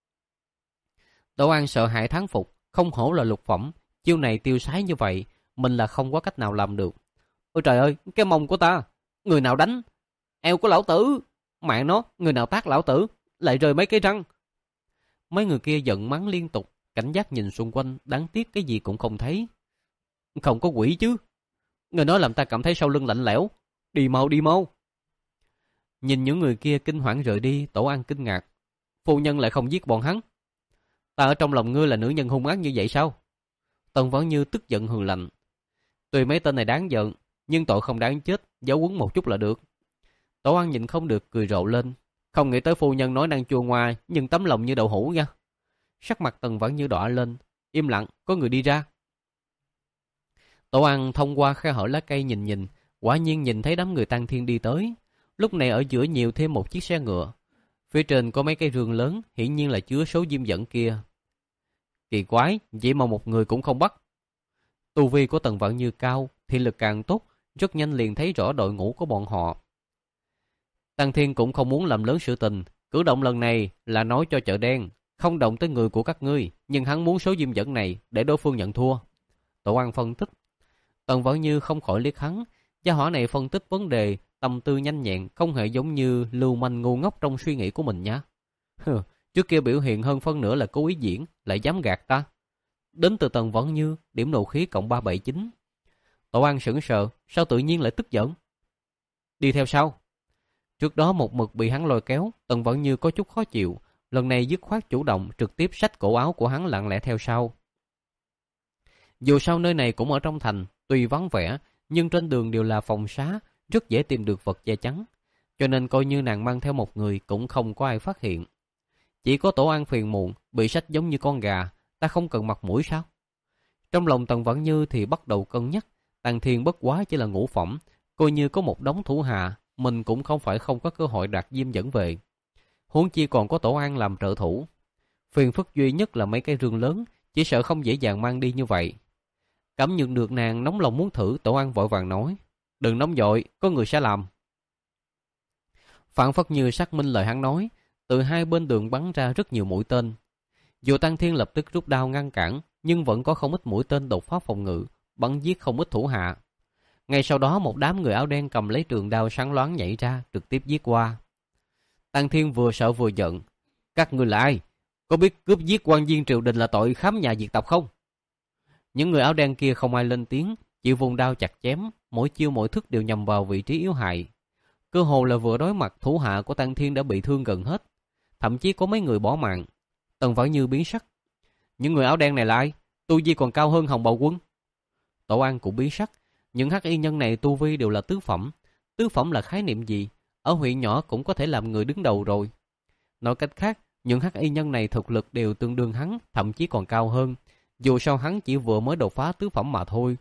Tổ An sợ hãi thán phục, không hổ là lục phẩm, chiêu này tiêu sái như vậy, mình là không có cách nào làm được. Ôi trời ơi, cái mông của ta, người nào đánh? Eo của lão tử, mẹ nó, người nào tác lão tử, lại rơi mấy cái răng. Mấy người kia giận mắng liên tục, cảnh giác nhìn xung quanh, đáng tiếc cái gì cũng không thấy. Không có quỷ chứ. Người nói làm ta cảm thấy sau lưng lạnh lẽo. Đi mau, đi mau. Nhìn những người kia kinh hoảng rời đi, Tổ An kinh ngạc. Phu nhân lại không giết bọn hắn. Ta ở trong lòng ngươi là nữ nhân hung ác như vậy sao? Tần Vãn Như tức giận hừ lạnh. Tuy mấy tên này đáng giận, nhưng tội không đáng chết, giáo huấn một chút là được. Tổ An nhìn không được cười rộ lên. Không nghĩ tới phu nhân nói năng chua ngoa, nhưng tấm lòng như đậu hũ nha. Sắc mặt Tần Vãn Như đỏ lên, im lặng, có người đi ra. Tổ An thông qua khe hở lá cây nhìn nhìn, quả nhiên nhìn thấy đám người Tang Thiên đi tới. Lúc này ở giữa nhiều thêm một chiếc xe ngựa. Phía trên có mấy cây rương lớn, hiển nhiên là chứa số diêm dẫn kia. Kỳ quái, vậy mà một người cũng không bắt. Tu vi của Tần Vạn Như cao, thị lực càng tốt, rất nhanh liền thấy rõ đội ngũ của bọn họ. Tăng Thiên cũng không muốn làm lớn sự tình, cử động lần này là nói cho chợ đen, không động tới người của các ngươi, nhưng hắn muốn số diêm dẫn này để đối phương nhận thua. Tổ An phân tích. Tần Vãn Như không khỏi liếc hắn, gia hỏa này phân tích vấn đề, tâm tư nhanh nhẹn, không hề giống như lưu manh ngu ngốc trong suy nghĩ của mình nhá. Hừ, trước kia biểu hiện hơn phân nửa là cố ý diễn, lại dám gạt ta. Đến từ Tần Vãn Như, điểm nộ khí cộng ba bảy chín. Tổ An sững sờ, sao tự nhiên lại tức giận? Đi theo sau. Trước đó một mực bị hắn lôi kéo, Tần Vãn Như có chút khó chịu, lần này dứt khoát chủ động trực tiếp xách cổ áo của hắn lặng lẽ theo sau. Dù sao nơi này cũng ở trong thành, tuy vắng vẻ, nhưng trên đường đều là phòng xá, rất dễ tìm được vật che chắn. Cho nên coi như nàng mang theo một người cũng không có ai phát hiện. Chỉ có Tổ An phiền muộn, bị xách giống như con gà, ta không cần mặt mũi sao? Trong lòng Tần Vãn Như thì bắt đầu cân nhắc, Tàng Thiên bất quá chỉ là ngũ phẩm, coi như có một đống thủ hạ, mình cũng không phải không có cơ hội đoạt diêm dẫn về. Huống chi còn có Tổ An làm trợ thủ. Phiền phức duy nhất là mấy cái rương lớn, chỉ sợ không dễ dàng mang đi như vậy. Cảm nhận được nàng nóng lòng muốn thử, Tổ An vội vàng nói, đừng nóng vội, có người sẽ làm. Phản phất như xác minh lời hắn nói, từ hai bên đường bắn ra rất nhiều mũi tên. Dù Tăng Thiên lập tức rút đao ngăn cản, nhưng vẫn có không ít mũi tên đột phá phòng ngự, bắn giết không ít thủ hạ. Ngay sau đó một đám người áo đen cầm lấy trường đao sáng loáng nhảy ra, trực tiếp giết qua. Tăng Thiên vừa sợ vừa giận, các người là ai? Có biết cướp giết quan viên triều đình là tội khám nhà diệt tộc không? Những người áo đen kia không ai lên tiếng, chỉ vùng đao chặt chém, mỗi chiêu mỗi thức đều nhằm vào vị trí yếu hại. Cơ hồ là vừa đối mặt, thủ hạ của Tăng Thiên đã bị thương gần hết, thậm chí có mấy người bỏ mạng. Tần Vãn Như biến sắc. Những người áo đen này là ai? Tu vi còn cao hơn Hồng Bào Quân. Tổ An cũng biến sắc. Những hắc y nhân này tu vi đều là tứ phẩm. Tứ phẩm là khái niệm gì? Ở huyện nhỏ cũng có thể làm người đứng đầu rồi. Nói cách khác, những hắc y nhân này thực lực đều tương đương hắn, thậm chí còn cao hơn. Dù sao hắn chỉ vừa mới đột phá tứ phẩm mà thôi.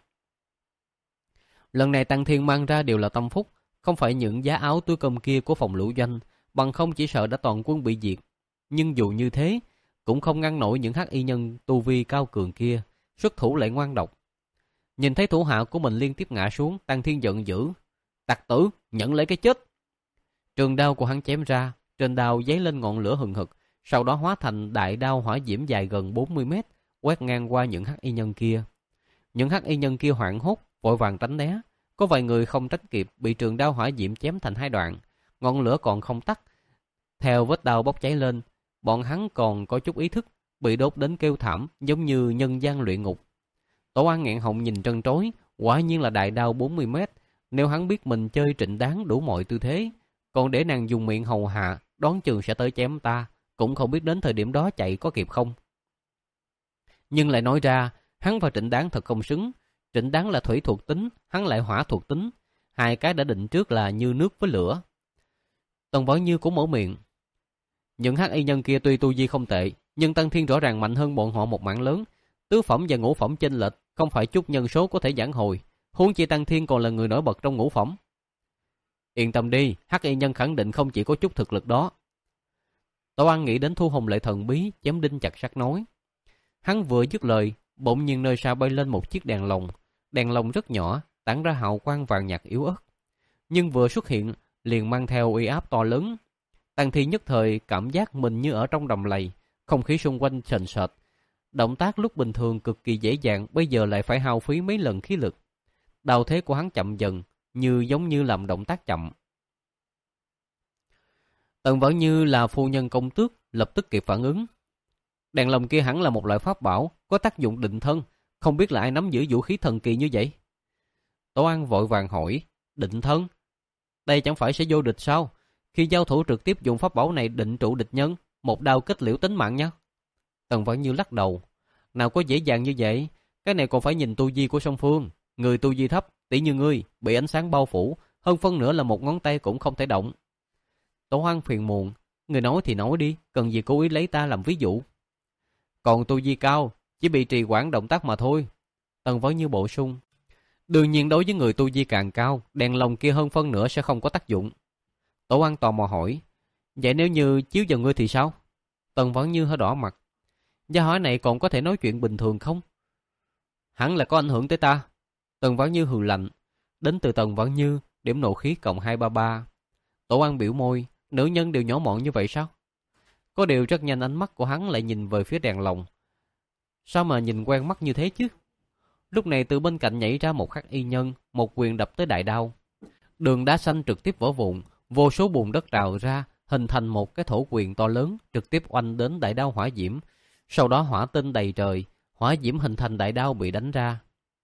Lần này Tăng Thiên mang ra đều là tâm phúc, không phải những giá áo túi cơm kia của phòng lũ doanh, bằng không chỉ sợ đã toàn quân bị diệt. Nhưng dù như thế, cũng không ngăn nổi những hắc y nhân tu vi cao cường kia, xuất thủ lại ngoan độc. Nhìn thấy thủ hạ của mình liên tiếp ngã xuống, Tăng Thiên giận dữ. Tặc tử, nhận lấy cái chết. Trường đao của hắn chém ra, trên đao giấy lên ngọn lửa hừng hực, sau đó hóa thành đại đao hỏa diễm dài gần bốn mươi mét, quét ngang qua những hắc y nhân kia. Những hắc y nhân kia hoảng hốt, vội vàng tránh né. Có vài người không tránh kịp, bị trường đao hỏa diễm chém thành hai đoạn, ngọn lửa còn không tắt. Theo vết đao bốc cháy lên, bọn hắn còn có chút ý thức, bị đốt đến kêu thảm, giống như nhân gian luyện ngục. Tổ An nghẹn họng nhìn trân trối, quả nhiên là đại đao bốn mươi mét. Nếu hắn biết mình chơi trịnh đáng đủ mọi tư thế, còn để nàng dùng miệng hầu hạ, đoán chừng sẽ tới chém ta, cũng không biết đến thời điểm đó chạy có kịp không. Nhưng lại nói ra, hắn và trịnh đáng thật không xứng. Trịnh đáng là thủy thuộc tính, hắn lại hỏa thuộc tính. Hai cái đã định trước là như nước với lửa. Tần Vãn Như cũng mở miệng. Những hắc y nhân kia tuy tu vi không tệ, nhưng Tăng Thiên rõ ràng mạnh hơn bọn họ một mảng lớn. Tứ phẩm và ngũ phẩm chênh lệch, không phải chút nhân số có thể giảng hồi. Huống chi Tăng Thiên còn là người nổi bật trong ngũ phẩm. Yên tâm đi, hắc y nhân khẳng định không chỉ có chút thực lực đó. Tổ An nghĩ đến Thu Hồng Lệ thần bí, chém đinh chặt sắt nói. Hắn vừa dứt lời, bỗng nhiên nơi xa bay lên một chiếc đèn lồng. Đèn lồng rất nhỏ, tản ra hào quang vàng nhạt yếu ớt, nhưng vừa xuất hiện liền mang theo uy áp to lớn. Tăng Thiên nhất thời cảm giác mình như ở trong đầm lầy, không khí xung quanh sền sệt. Động tác lúc bình thường cực kỳ dễ dàng, bây giờ lại phải hao phí mấy lần khí lực. Đao thế của hắn chậm dần, như giống như làm động tác chậm. Tần Vãn Như là phu nhân công tước, lập tức kịp phản ứng. Đèn lồng kia hẳn là một loại pháp bảo, có tác dụng định thân, không biết là ai nắm giữ vũ khí thần kỳ như vậy. Tổ An vội vàng hỏi, định thân? Đây chẳng phải sẽ vô địch sao? Khi giao thủ trực tiếp dùng pháp bảo này định trụ địch nhân, một đao kết liễu tính mạng nha. Tần Vãn Như lắc đầu, nào có dễ dàng như vậy, cái này còn phải nhìn tu vi của song phương. Người tu vi thấp, tỷ như ngươi, bị ánh sáng bao phủ, hơn phân nửa là một ngón tay cũng không thể động. Tổ An phiền muộn, người nói thì nói đi, cần gì cố ý lấy ta làm ví dụ. Còn tu vi cao, chỉ bị trì hoãn động tác mà thôi. Tần Vãn Như bổ sung, đương nhiên đối với người tu vi càng cao, đèn lồng kia hơn phân nửa sẽ không có tác dụng. Tổ An tò mò hỏi, vậy nếu như chiếu vào ngươi thì sao? Tần Vãn Như hơi đỏ mặt. Gia hỏa này còn có thể nói chuyện bình thường không? Hẳn là có ảnh hưởng tới ta. Tần Vãn Như hừ lạnh. Đến từ Tần Vãn Như, điểm nộ khí cộng hai trăm ba mươi ba. Tổ An biểu môi, nữ nhân đều nhỏ mọn như vậy sao? Có điều rất nhanh ánh mắt của hắn lại nhìn về phía đèn lồng. Sao mà nhìn quen mắt như thế chứ? Lúc này từ bên cạnh nhảy ra một hắc y nhân, một quyền đập tới đại đao. Đường đá xanh trực tiếp vỡ vụn, vô số bùn đất trào ra, hình thành một cái thổ quyền to lớn, trực tiếp oanh đến đại đao hỏa diễm. Sau đó hỏa tinh đầy trời, hỏa diễm hình thành đại đao bị đánh ra.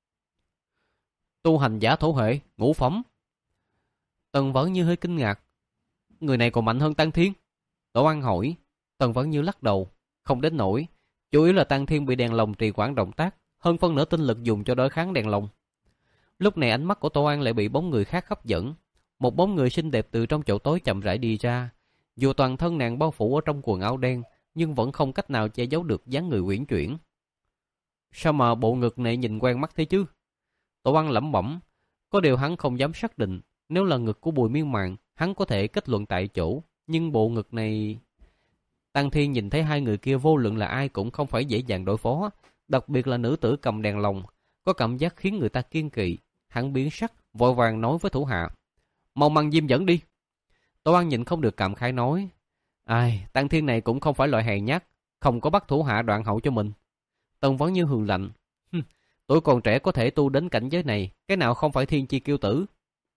Tu hành giả thổ hệ, ngũ phẩm. Tần Vãn Như hơi kinh ngạc. Người này còn mạnh hơn Tăng Thiên? Tổ An hỏi. Tần Vãn Như lắc đầu. Không đến nổi. Chủ yếu là Tăng Thiên bị đèn lồng trì hoãn động tác, hơn phân nửa tinh lực dùng cho đối kháng đèn lồng. Lúc này ánh mắt của Tổ An lại bị bóng người khác hấp dẫn. Một bóng người xinh đẹp từ trong chỗ tối chậm rãi đi ra. Dù toàn thân nàng bao phủ ở trong quần áo đen, nhưng vẫn không cách nào che giấu được dáng người uyển chuyển. Sao mà bộ ngực này nhìn quen mắt thế chứ? Tổ An lẩm bẩm. Có điều hắn không dám xác định. Nếu là ngực của Bùi Miên Mạn, hắn có thể kết luận tại chỗ. Nhưng bộ ngực này... Tăng Thiên nhìn thấy hai người kia vô luận là ai cũng không phải dễ dàng đối phó. Đặc biệt là nữ tử cầm đèn lồng, có cảm giác khiến người ta kiêng kỵ. Hắn biến sắc, vội vàng nói với thủ hạ. Mau mang diêm dẫn đi. Tổ An nhìn không được cảm khái nói. Ai, Tăng Thiên này cũng không phải loại hèn nhát, không có bắt thủ hạ đoạn hậu cho mình. Tần Vãn Như hừ lạnh. Tuổi còn trẻ có thể tu đến cảnh giới này, cái nào không phải thiên chi kiêu tử.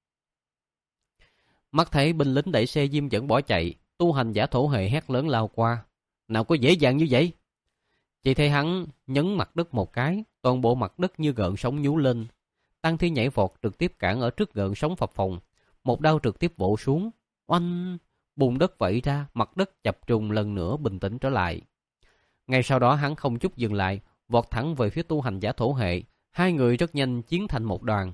Mắt thấy binh lính đẩy xe diêm dẫn bỏ chạy, tu hành giả thổ hệ hét lớn lao qua. Nào có dễ dàng như vậy? Chỉ thấy hắn nhấn mặt đất một cái, toàn bộ mặt đất như gợn sóng nhú lên. Tăng Thiên nhảy vọt trực tiếp cản ở trước gợn sóng phập phồng, một đao trực tiếp vỗ xuống. Oanh! Bùn đất vẩy ra, mặt đất chập trùng lần nữa bình tĩnh trở lại. Ngay sau đó hắn không chút dừng lại, vọt thẳng về phía tu hành giả thổ hệ. Hai người rất nhanh chiến thành một đoàn.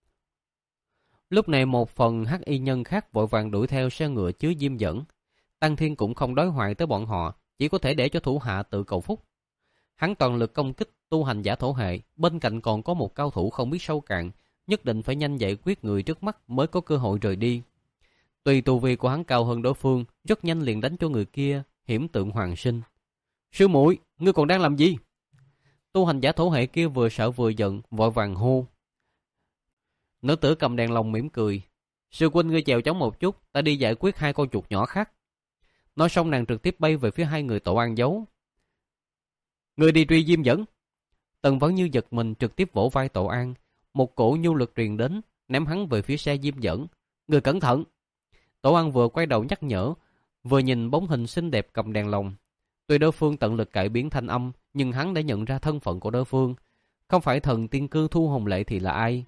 Lúc này một phần hắc y nhân khác vội vàng đuổi theo xe ngựa chứa diêm dẫn. Tăng Thiên cũng không đối hoại tới bọn họ, chỉ có thể để cho thủ hạ tự cầu phúc. Hắn toàn lực công kích tu hành giả thổ hệ, bên cạnh còn có một cao thủ không biết sâu cạn, nhất định phải nhanh giải quyết người trước mắt mới có cơ hội rời đi. Tuy tu vi của hắn cao hơn đối phương, rất nhanh liền đánh cho người kia hiểm tượng hoàng sinh. Sư muội, ngươi còn đang làm gì? Tu hành giả thổ hệ kia vừa sợ vừa giận, vội vàng hô. Nữ tử cầm đèn lồng mỉm cười. Sư huynh ngươi chèo chóng một chút, ta đi giải quyết hai con chuột nhỏ khác. Nói xong nàng trực tiếp bay về phía hai người Tổ An giấu. Ngươi đi truy diêm dẫn. Tần Vãn Như giật mình trực tiếp vỗ vai Tổ An. Một cổ nhu lực truyền đến, ném hắn về phía xe diêm dẫn. Ngươi cẩn thận. Tổ An vừa quay đầu nhắc nhở, vừa nhìn bóng hình xinh đẹp cầm đèn lồng. Tuy đối phương tận lực cải biến thanh âm, nhưng hắn đã nhận ra thân phận của đối phương. Không phải thần tiên cư Thu Hồng Lệ thì là ai?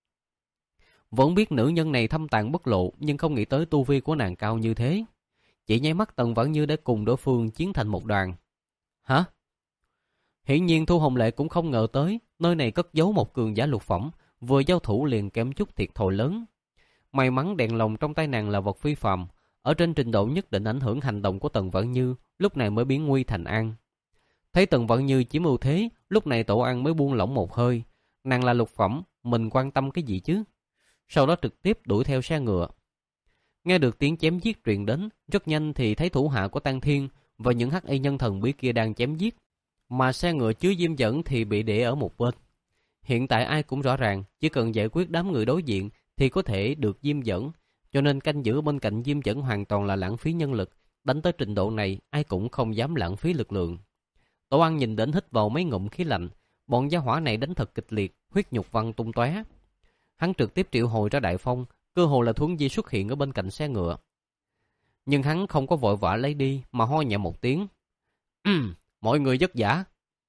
Vẫn biết nữ nhân này thâm tàng bất lộ, nhưng không nghĩ tới tu vi của nàng cao như thế. Chỉ nháy mắt Tần Vãn Như đã cùng đối phương chiến thành một đoàn. Hả? Hiển nhiên Thu Hồng Lệ cũng không ngờ tới, nơi này cất giấu một cường giả lục phẩm, vừa giao thủ liền kém chút thiệt thòi lớn. May mắn đèn lồng trong tay nàng là vật phi phàm, ở trên trình độ nhất định ảnh hưởng hành động của Tần Vãn Như, lúc này mới biến nguy thành an. Thấy Tần Vãn Như chiếm ưu thế, lúc này Tổ An mới buông lỏng một hơi. Nàng là lục phẩm, mình quan tâm cái gì chứ? Sau đó trực tiếp đuổi theo xe ngựa. Nghe được tiếng chém giết truyền đến, rất nhanh thì thấy thủ hạ của Tăng Thiên và những hắc y nhân thần bí kia đang chém giết, mà xe ngựa chứa diêm dẫn thì bị để ở một bên. Hiện tại ai cũng rõ ràng, chỉ cần giải quyết đám người đối diện thì có thể được diêm dẫn, cho nên canh giữ bên cạnh diêm dẫn hoàn toàn là lãng phí nhân lực. Đánh tới trình độ này, ai cũng không dám lãng phí lực lượng. Tổ An nhìn đến hít vào mấy ngụm khí lạnh, bọn gia hỏa này đánh thật kịch liệt, huyết nhục văng tung tóe. Hắn trực tiếp triệu hồi ra Đại Phong, cơ hồ là thuấn di xuất hiện ở bên cạnh xe ngựa. Nhưng hắn không có vội vã lấy đi, mà ho nhẹ một tiếng. Ừm, mọi người vất vả.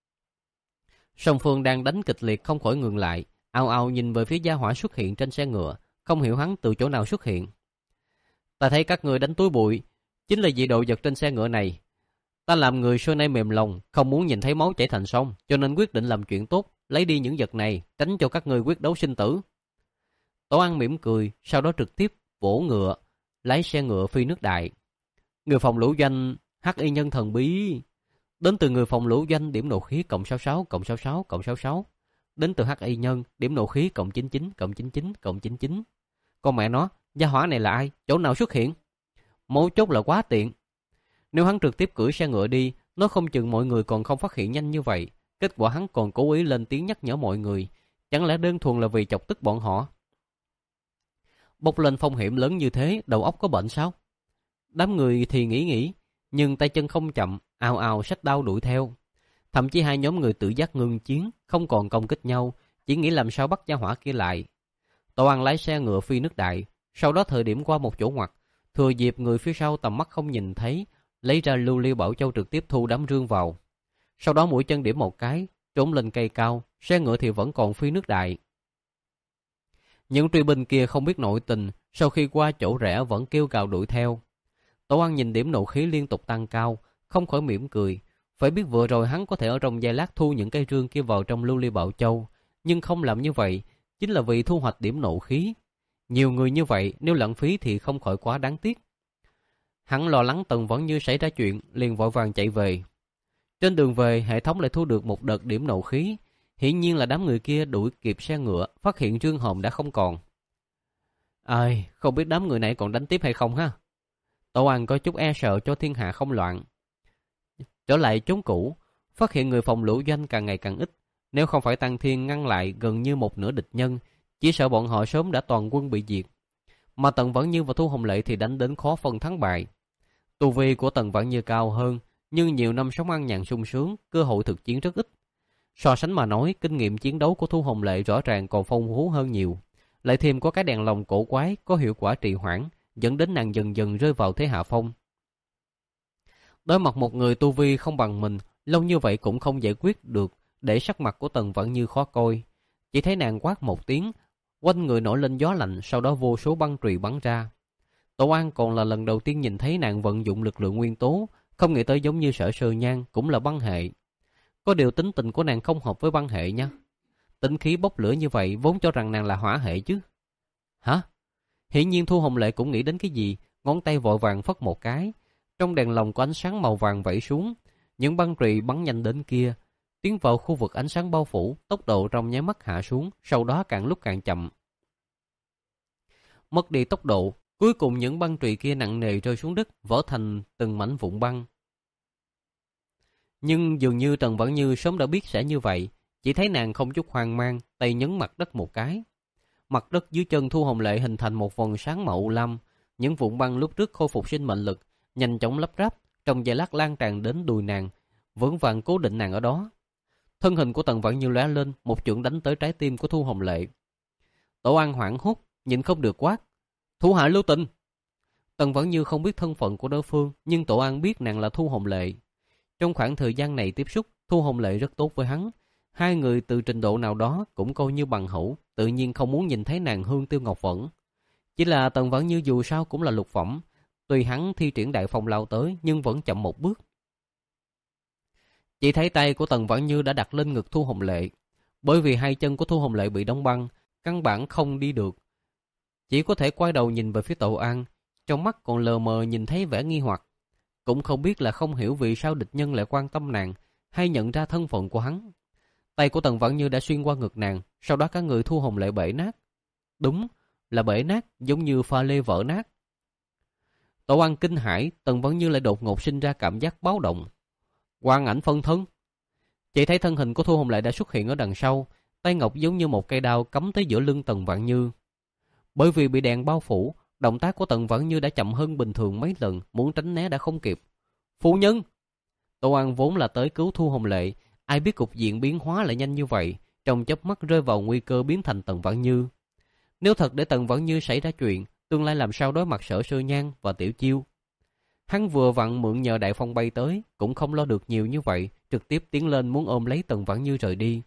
Song phương đang đánh kịch liệt không khỏi ngừng lại, ao ao nhìn về phía gia hỏa xuất hiện trên xe ngựa, không hiểu hắn từ chỗ nào xuất hiện. Ta thấy các người đánh túi bụi, chính là vì đồ vật trên xe ngựa này. Ta làm người xưa nay mềm lòng, không muốn nhìn thấy máu chảy thành sông, cho nên quyết định làm chuyện tốt, lấy đi những vật này, tránh cho các người quyết đấu sinh tử. Tổ An mỉm cười, sau đó trực tiếp vỗ ngựa, lái xe ngựa phi nước đại. Người phòng lũ doanh, hắc y nhân thần bí. Đến từ người phòng lũ doanh, điểm nộ khí cộng sáu mươi sáu, cộng sáu mươi sáu, cộng sáu mươi sáu. Đến từ hắc y nhân, điểm nộ khí cộng chín mươi chín, cộng chín mươi chín, cộng chín mươi chín. Con mẹ nó, gia hỏa này là ai? Chỗ nào xuất hiện? Mấu chốt là quá tiện. Nếu hắn trực tiếp cưỡi xe ngựa đi, Nói không chừng mọi người còn không phát hiện nhanh như vậy. Kết quả hắn còn cố ý lên tiếng nhắc nhở mọi người. Chẳng lẽ đơn thuần là vì chọc tức bọn họ? Bốc lên phong hiểm lớn như thế, đầu óc có bệnh sao? Đám người thì nghĩ nghĩ, nhưng tay chân không chậm, ào ào xách đao đuổi theo. Thậm chí hai nhóm người tự giác ngưng chiến, không còn công kích nhau, chỉ nghĩ làm sao bắt gia hỏa kia lại. Tổ An lái xe ngựa phi nước đại, sau đó thời điểm qua một chỗ ngoặt, thừa dịp người phía sau tầm mắt không nhìn thấy, lấy ra lưu ly bảo châu trực tiếp thu đám rương vào. Sau đó mũi chân điểm một cái, trốn lên cây cao, xe ngựa thì vẫn còn phi nước đại. Những truy binh kia không biết nội tình, sau khi qua chỗ rẽ vẫn kêu cào đuổi theo. Tổ An nhìn điểm nộ khí liên tục tăng cao, không khỏi mỉm cười. Phải biết vừa rồi hắn có thể ở trong giây lát thu những cây rương kia vào trong lưu ly bảo châu, nhưng không làm như vậy, chính là vì thu hoạch điểm nộ khí. Nhiều người như vậy, nếu lãng phí thì không khỏi quá đáng tiếc. Hắn lo lắng Tần Vẫn Như xảy ra chuyện, liền vội vàng chạy về. Trên đường về, hệ thống lại thu được một đợt điểm nộ khí. Hiển nhiên là đám người kia đuổi kịp xe ngựa, phát hiện rương hòm đã không còn. Ai, không biết đám người này còn đánh tiếp hay không ha? Tổ An có chút e sợ cho thiên hạ không loạn. Trở lại chốn cũ, phát hiện người phòng lũ doanh càng ngày càng ít. Nếu không phải Tăng Thiên ngăn lại gần như một nửa địch nhân, chỉ sợ bọn họ sớm đã toàn quân bị diệt. Mà Tần Vẫn Như và Thu Hồng Lệ thì đánh đến khó phân thắng bại. Tu vi của Tần Vẫn Như cao hơn, nhưng nhiều năm sống ăn nhàn sung sướng, cơ hội thực chiến rất ít. So sánh mà nói, kinh nghiệm chiến đấu của Thu Hồng Lệ rõ ràng còn phong phú hơn nhiều. Lại thêm có cái đèn lồng cổ quái có hiệu quả trì hoãn, dẫn đến nàng dần dần rơi vào thế hạ phong. Đối mặt một người tu vi không bằng mình, lâu như vậy cũng không giải quyết được, để sắc mặt của Tần Vẫn Như khó coi. Chỉ thấy nàng quát một tiếng, quanh người nổi lên gió lạnh, sau đó vô số băng chùy bắn ra. Tổ An còn là lần đầu tiên nhìn thấy nàng vận dụng lực lượng nguyên tố, không nghĩ tới giống như Sở Sơ Nhan cũng là băng hệ. Có điều tính tình của nàng không hợp với băng hệ nha. Tính khí bốc lửa như vậy vốn cho rằng nàng là hỏa hệ chứ. Hả? Hiển nhiên Thu Hồng Lệ cũng nghĩ đến cái gì, ngón tay vội vàng phất một cái. Trong đèn lồng có ánh sáng màu vàng vẩy xuống, những băng chùy bắn nhanh đến kia, tiến vào khu vực ánh sáng bao phủ, tốc độ trong nháy mắt hạ xuống, sau đó càng lúc càng chậm. Mất đi tốc độ, cuối cùng những băng chùy kia nặng nề rơi xuống đất, vỡ thành từng mảnh vụn băng. Nhưng dường như Tần Vẫn Như sớm đã biết sẽ như vậy, chỉ thấy nàng không chút hoang mang, tay nhấn mặt đất một cái. Mặt đất dưới chân Thu Hồng Lệ hình thành một vòng sáng màu u lam, những vụn băng lúc trước khôi phục sinh mệnh lực, nhanh chóng lấp ráp, trong giây lát lan tràn đến đùi nàng, vững vàng cố định nàng ở đó. Thân hình của Tần Vẫn Như lóe lên, một chưởng đánh tới trái tim của Thu Hồng Lệ. Tổ An hoảng hốt, nhịn không được quát: "Thủ hạ lưu tình!" Tần Vẫn Như không biết thân phận của đối phương, nhưng Tổ An biết nàng là Thu Hồng Lệ. Trong khoảng thời gian này tiếp xúc, Thu Hồng Lệ rất tốt với hắn. Hai người từ trình độ nào đó cũng coi như bằng hữu, tự nhiên không muốn nhìn thấy nàng hương tiêu ngọc vẫn. Chỉ là Tần Vẫn Như dù sao cũng là lục phẩm, tuy hắn thi triển đại phong lao tới nhưng vẫn chậm một bước. Chỉ thấy tay của Tần Vẫn Như đã đặt lên ngực Thu Hồng Lệ. Bởi vì hai chân của Thu Hồng Lệ bị đóng băng, căn bản không đi được. Chỉ có thể quay đầu nhìn về phía Tổ An, trong mắt còn lờ mờ nhìn thấy vẻ nghi hoặc. Cũng không biết là không hiểu vì sao địch nhân lại quan tâm nàng, hay nhận ra thân phận của hắn. Tay của Tần Vẫn Như đã xuyên qua ngực nàng, sau đó cả người Thu Hồng Lệ bể nát. Đúng, là bể nát, giống như pha lê vỡ nát. Tổ An kinh hãi, Tần Vẫn Như lại đột ngột sinh ra cảm giác báo động. Quang ảnh phân thân. Chỉ thấy thân hình của Thu Hồng Lệ đã xuất hiện ở đằng sau, tay ngọc giống như một cây đao cắm tới giữa lưng Tần Vẫn Như. Bởi vì bị đèn bao phủ, động tác của Tần Vẫn Như đã chậm hơn bình thường mấy lần, muốn tránh né đã không kịp. Phu nhân! Tổ An vốn là tới cứu Thu Hồng Lệ, ai biết cục diện biến hóa lại nhanh như vậy, trong chớp mắt rơi vào nguy cơ biến thành Tần Vẫn Như. Nếu thật để Tần Vẫn Như xảy ra chuyện, tương lai làm sao đối mặt Sở Sơ Nhan và Tiểu Chiêu. Hắn vừa vặn mượn nhờ đại phong bay tới, cũng không lo được nhiều như vậy, trực tiếp tiến lên muốn ôm lấy Tần Vẫn Như rời đi.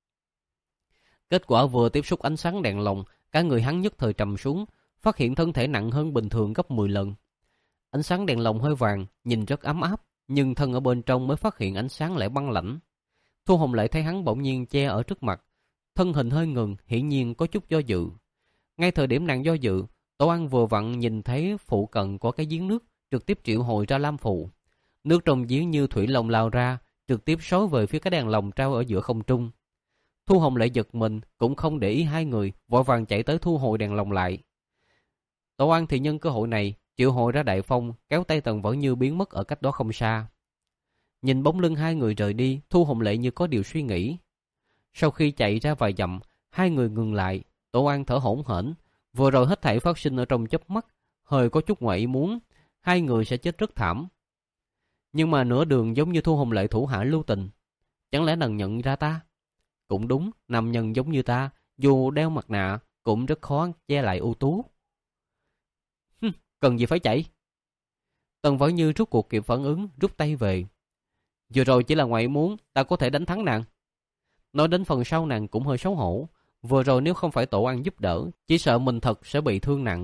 Kết quả vừa tiếp xúc ánh sáng đèn lồng, cả người hắn nhất thời trầm xuống, phát hiện thân thể nặng hơn bình thường gấp mười lần. Ánh sáng đèn lồng hơi vàng, nhìn rất ấm áp, nhưng thân ở bên trong mới phát hiện ánh sáng lại băng lãnh. Thu Hồng Lệ thấy hắn bỗng nhiên che ở trước mặt, thân hình hơi ngừng, hiển nhiên có chút do dự. Ngay thời điểm nàng do dự, Tổ An vừa vặn nhìn thấy phụ cận có cái giếng nước, trực tiếp triệu hồi ra lam phù. Nước trong giếng như thủy long lao ra, trực tiếp xối về phía cái đèn lồng treo ở giữa không trung. Thu Hồng Lệ giật mình, cũng không để ý hai người, vội vàng chạy tới thu hồi đèn lồng lại. Tổ An thì nhân cơ hội này, triệu hồi ra đại phong, kéo tay Tần Vẫn Như biến mất ở cách đó không xa. Nhìn bóng lưng hai người rời đi, Thu Hồng Lệ như có điều suy nghĩ. Sau khi chạy ra vài dặm, hai người ngừng lại. Tổ An thở hổn hển. Vừa rồi hết thảy phát sinh ở trong chớp mắt, hơi có chút ngoài ý muốn, hai người sẽ chết rất thảm. Nhưng mà nửa đường giống như Thu Hồng Lệ thủ hạ lưu tình. Chẳng lẽ nàng nhận ra ta? Cũng đúng, nam nhân giống như ta, dù đeo mặt nạ, cũng rất khó che lại ưu tú. Hừm, cần gì phải chạy? Tần Vãn Như rút cuộc kịp phản ứng, rút tay về. Vừa rồi chỉ là ngoại ý muốn, ta có thể đánh thắng nàng. Nói đến phần sau nàng cũng hơi xấu hổ. Vừa rồi nếu không phải Tổ An giúp đỡ, chỉ sợ mình thật sẽ bị thương nặng.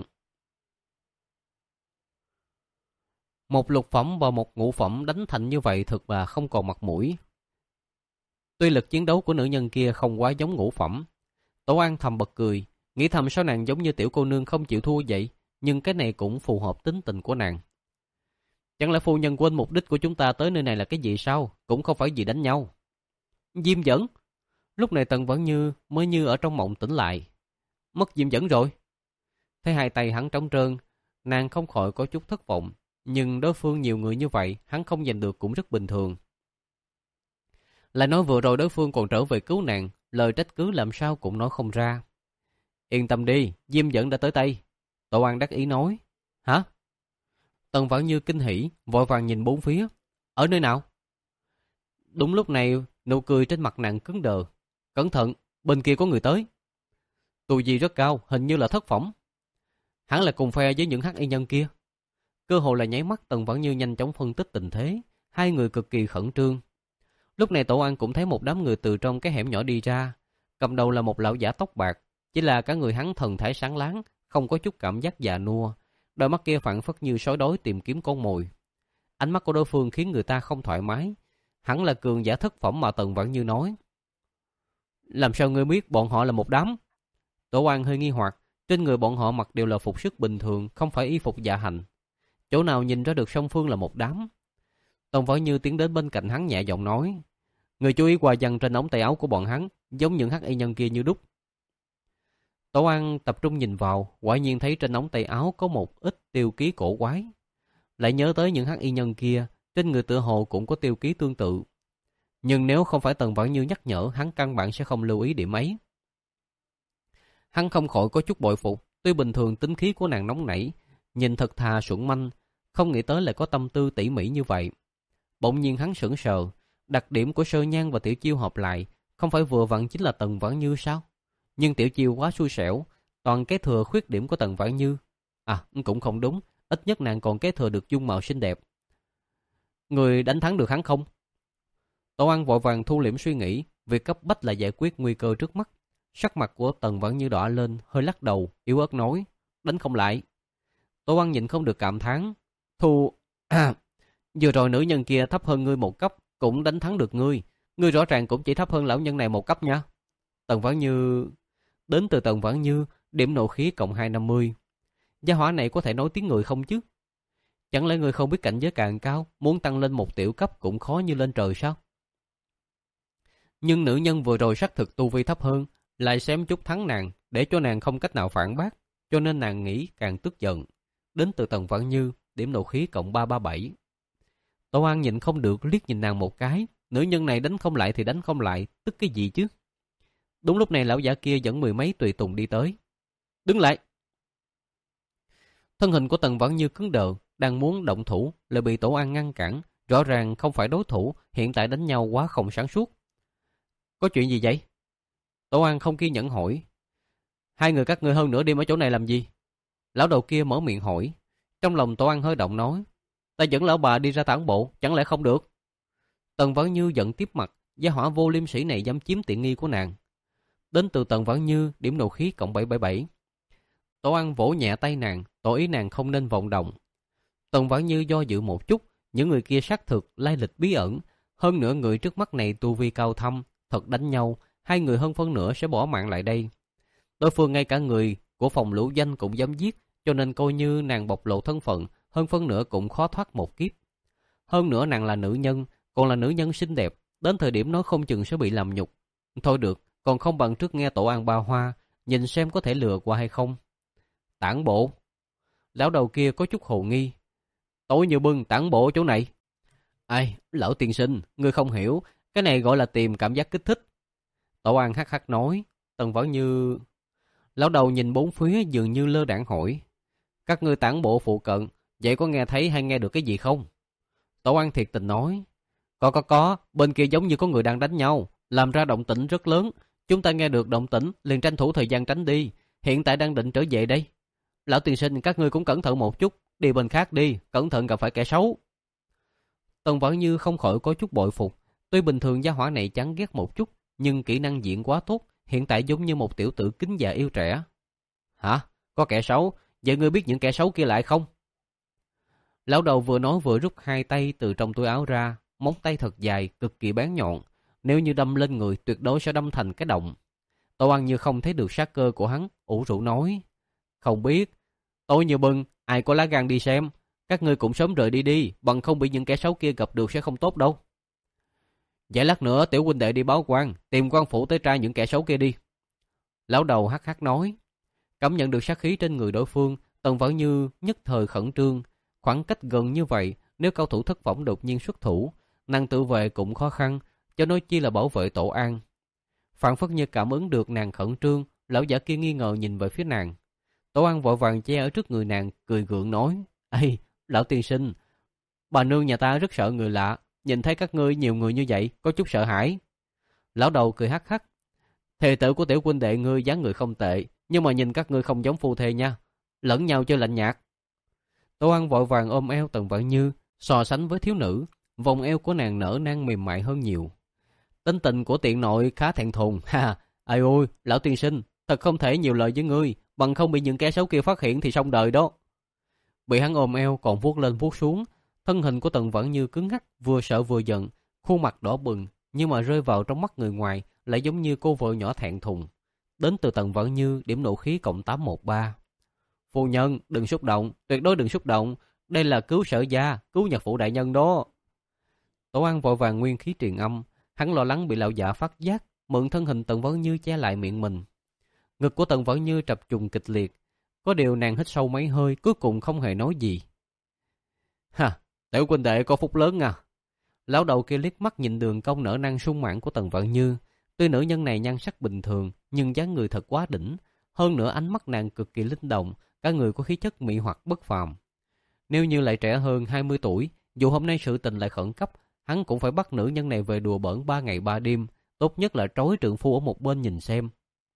Một lục phẩm và một ngũ phẩm đánh thành như vậy thật là không còn mặt mũi. Tuy lực chiến đấu của nữ nhân kia không quá giống ngũ phẩm. Tổ An thầm bật cười, nghĩ thầm sao nàng giống như tiểu cô nương không chịu thua vậy, nhưng cái này cũng phù hợp tính tình của nàng. Chẳng lẽ phu nhân quên mục đích của chúng ta tới nơi này là cái gì sao? Cũng không phải gì đánh nhau. Diêm dẫn. Lúc này Tần Vãn Như mới như ở trong mộng tỉnh lại. Mất Diêm dẫn rồi. Thấy hai tay hắn trống trơn, nàng không khỏi có chút thất vọng. Nhưng đối phương nhiều người như vậy, hắn không giành được cũng rất bình thường. Lại nói vừa rồi đối phương còn trở về cứu nàng, lời trách cứ làm sao cũng nói không ra. Yên tâm đi, Diêm dẫn đã tới tay. Tổ An đắc ý nói. Hả? Tần Vãn Như kinh hỉ, vội vàng nhìn bốn phía. Ở nơi nào? Đúng lúc này, nụ cười trên mặt nàng cứng đờ. Cẩn thận, bên kia có người tới. Tu vi rất cao, hình như là thất phẩm. Hắn là cùng phe với những hắc y nhân kia. Cơ hội là nháy mắt, Tần Vãn Như nhanh chóng phân tích tình thế. Hai người cực kỳ khẩn trương. Lúc này Tổ An cũng thấy một đám người từ trong cái hẻm nhỏ đi ra. Cầm đầu là một lão giả tóc bạc. Chỉ là cả người hắn thần thái sáng láng, không có chút cảm giác già nua. Đôi mắt kia phảng phất như sói đói tìm kiếm con mồi. Ánh mắt của đối phương khiến người ta không thoải mái. Hắn là cường giả thất phẩm mà Tần Vãn Như nói. Làm sao ngươi biết bọn họ là một đám? Tổ An hơi nghi hoặc. Trên người bọn họ mặc đều là phục sức bình thường, không phải y phục dạ hành. Chỗ nào nhìn ra được song phương là một đám? Tần Vãn Như tiến đến bên cạnh hắn nhẹ giọng nói. Người chú ý qua dằn trên ống tay áo của bọn hắn, giống những hắc y nhân kia như đúc. Tổ An tập trung nhìn vào, quả nhiên thấy trên ống tay áo có một ít tiêu ký cổ quái. Lại nhớ tới những hắc y nhân kia, trên người tựa hồ cũng có tiêu ký tương tự. Nhưng nếu không phải Tần Vãn Như nhắc nhở, hắn căn bản sẽ không lưu ý điểm ấy. Hắn không khỏi có chút bội phục, tuy bình thường tính khí của nàng nóng nảy, nhìn thật thà xuẩn manh, không nghĩ tới lại có tâm tư tỉ mỉ như vậy. Bỗng nhiên hắn sững sờ, đặc điểm của Sơ Nhan và Tiểu Chiêu hợp lại, không phải vừa vặn chính là Tần Vãn Như sao? Nhưng Tiểu Chiêu quá xui xẻo, toàn kế thừa khuyết điểm của Tần Vãn Như. À, cũng không đúng, ít nhất nàng còn kế thừa được dung mạo xinh đẹp. Người đánh thắng được hắn không? Tổ An vội vàng thu liễm suy nghĩ, việc cấp bách là giải quyết nguy cơ trước mắt. Sắc mặt của Tần Vãn Như đỏ lên, hơi lắc đầu, yếu ớt nói, đánh không lại. Tổ An nhịn không được cảm thán, thu... À, vừa rồi nữ nhân kia thấp hơn ngươi một cấp, cũng đánh thắng được ngươi. Ngươi rõ ràng cũng chỉ thấp hơn lão nhân này một cấp nha. Tần Vãn Như... Đến từ Tần Vãn Như, điểm nộ khí cộng hai trăm năm mươi. Gia hỏa này có thể nói tiếng người không chứ? Chẳng lẽ ngươi không biết cảnh giới càng cao, muốn tăng lên một tiểu cấp cũng khó như lên trời sao? Nhưng nữ nhân vừa rồi xác thực tu vi thấp hơn, lại xém chút thắng nàng, để cho nàng không cách nào phản bác, cho nên nàng nghĩ càng tức giận. Đến từ Tần Vãn Như, điểm nộ khí cộng ba trăm ba mươi bảy. Tổ An nhịn không được liếc nhìn nàng một cái, nữ nhân này đánh không lại thì đánh không lại, tức cái gì chứ? Đúng lúc này lão giả kia dẫn mười mấy tùy tùng đi tới. Đứng lại! Thân hình của Tần Vãn Như cứng đờ, đang muốn động thủ, lại bị Tổ An ngăn cản, rõ ràng không phải đối thủ, hiện tại đánh nhau quá không sáng suốt. Có chuyện gì vậy? Tổ An không kiên nhẫn hỏi. Hai người các ngươi hơn nửa đêm ở chỗ này làm gì? Lão đầu kia mở miệng hỏi. Trong lòng Tổ An hơi động nói. Ta dẫn lão bà đi ra tản bộ, chẳng lẽ không được? Tần Vãn Như giận tiếp mặt, gia hỏa vô liêm sỉ này dám chiếm tiện nghi của nàng. Đến từ Tần Vãn Như, điểm nộ khí cộng bảy trăm bảy mươi bảy. Tổ An vỗ nhẹ tay nàng, tỏ ý nàng không nên vọng động. Tần Vãn Như do dự một chút, những người kia xác thực lai lịch bí ẩn, hơn nữa người trước mắt này tu vi cao thâm, thật đánh nhau, hai người hơn phân nửa sẽ bỏ mạng lại đây. Đối phương ngay cả người của phòng lũ danh cũng dám giết, cho nên coi như nàng bộc lộ thân phận, hơn phân nửa cũng khó thoát một kiếp. Hơn nữa nàng là nữ nhân, còn là nữ nhân xinh đẹp, đến thời điểm nói không chừng sẽ bị làm nhục. Thôi được, còn không bằng trước nghe Tổ An ba hoa, nhìn xem có thể lừa qua hay không. Tản bộ. Lão đầu kia có chút hồ nghi. Tối như bưng tản bộ chỗ này. Ai, lão tiên sinh, ngươi không hiểu, cái này gọi là tìm cảm giác kích thích. Tổ An hắc hắc nói. Tần Vãn Như... Lão đầu nhìn bốn phía dường như lơ đãng hỏi. Các ngươi tản bộ phụ cận, vậy có nghe thấy hay nghe được cái gì không? Tổ An thiệt tình nói. Có có có, bên kia giống như có người đang đánh nhau, làm ra động tĩnh rất lớn. Chúng ta nghe được động tĩnh, liền tranh thủ thời gian tránh đi. Hiện tại đang định trở về đây. Lão tiên sinh, các ngươi cũng cẩn thận một chút, đi bên khác đi, cẩn thận gặp phải kẻ xấu. Tần Vãn Như không khỏi có chút bội phục. Tuy bình thường gia hỏa này chán ghét một chút, nhưng kỹ năng diễn quá tốt, hiện tại giống như một tiểu tử kính già yêu trẻ. Hả? Có kẻ xấu? Vậy ngươi biết những kẻ xấu kia lại không? Lão đầu vừa nói vừa rút hai tay từ trong túi áo ra, móng tay thật dài, cực kỳ bén nhọn. Nếu như đâm lên người, tuyệt đối sẽ đâm thành cái động. Tô Ăn Như không thấy được sát cơ của hắn, ủ rũ nói. Không biết. Tối như bưng, ai có lá gan đi xem. Các ngươi cũng sớm rời đi đi, bằng không bị những kẻ xấu kia gặp được sẽ không tốt đâu. Vậy lát nữa tiểu huynh đệ đi báo quan, tìm quan phủ tới tra những kẻ xấu kia đi. Lão đầu hắc hắc nói. Cảm nhận được sát khí trên người đối phương, Tần Vãn Như nhất thời khẩn trương. Khoảng cách gần như vậy, nếu cao thủ thất vọng đột nhiên xuất thủ, nàng tự vệ cũng khó khăn, cho nói chi là bảo vệ Tổ An. Phản phất như cảm ứng được nàng khẩn trương, lão giả kia nghi ngờ nhìn về phía nàng. Tổ An vội vàng che ở trước người nàng, cười gượng nói. Ây, lão tiên sinh, bà nương nhà ta rất sợ người lạ, nhìn thấy các ngươi nhiều người như vậy, có chút sợ hãi. Lão đầu cười hắc hắc. Thề tử của tiểu huynh đệ ngươi dáng người không tệ, nhưng mà nhìn các ngươi không giống phu thê nha, lẫn nhau chơi lạnh nhạt. Tổ An vội vàng ôm eo Tần Vãn Như, so sánh với thiếu nữ, vòng eo của nàng nở nang mềm mại hơn nhiều. Tính tình của tiện nội khá thẹn thùng, ha, ai ôi, lão tiên sinh, thật không thể nhiều lời với ngươi, bằng không bị những kẻ xấu kia phát hiện thì xong đời đó. Bị hắn ôm eo còn vuốt lên vuốt xuống, thân hình của Tần Vãn Như cứng ngắc, vừa sợ vừa giận, khuôn mặt đỏ bừng, nhưng mà rơi vào trong mắt người ngoài lại giống như cô vợ nhỏ thẹn thùng. Đến từ Tần Vãn Như, điểm nộ khí cộng tám một ba. Phu nhân, đừng xúc động, tuyệt đối đừng xúc động, đây là cứu sở gia, cứu nhạc phụ đại nhân đó. Tổ An vội vàng nguyên khí truyền âm, hắn lo lắng bị lão giả phát giác, mượn thân hình Tần Vãn Như che lại miệng mình. Ngực của Tần Vãn Như trập trùng kịch liệt, có điều nàng hít sâu mấy hơi, cuối cùng không hề nói gì. Ha, tiểu huynh đệ có phúc lớn à. Lão đầu kia liếc mắt nhìn đường cong nở nang sung mãn của Tần Vãn Như. Tuy nữ nhân này nhan sắc bình thường, nhưng dáng người thật quá đỉnh. Hơn nữa ánh mắt nàng cực kỳ linh động, cả người có khí chất mỹ hoặc bất phàm. Nếu như lại trẻ hơn hai mươi tuổi, dù hôm nay sự tình lại khẩn cấp, hắn cũng phải bắt nữ nhân này về đùa bỡn ba ngày ba đêm, tốt nhất là trói trượng phu ở một bên nhìn xem.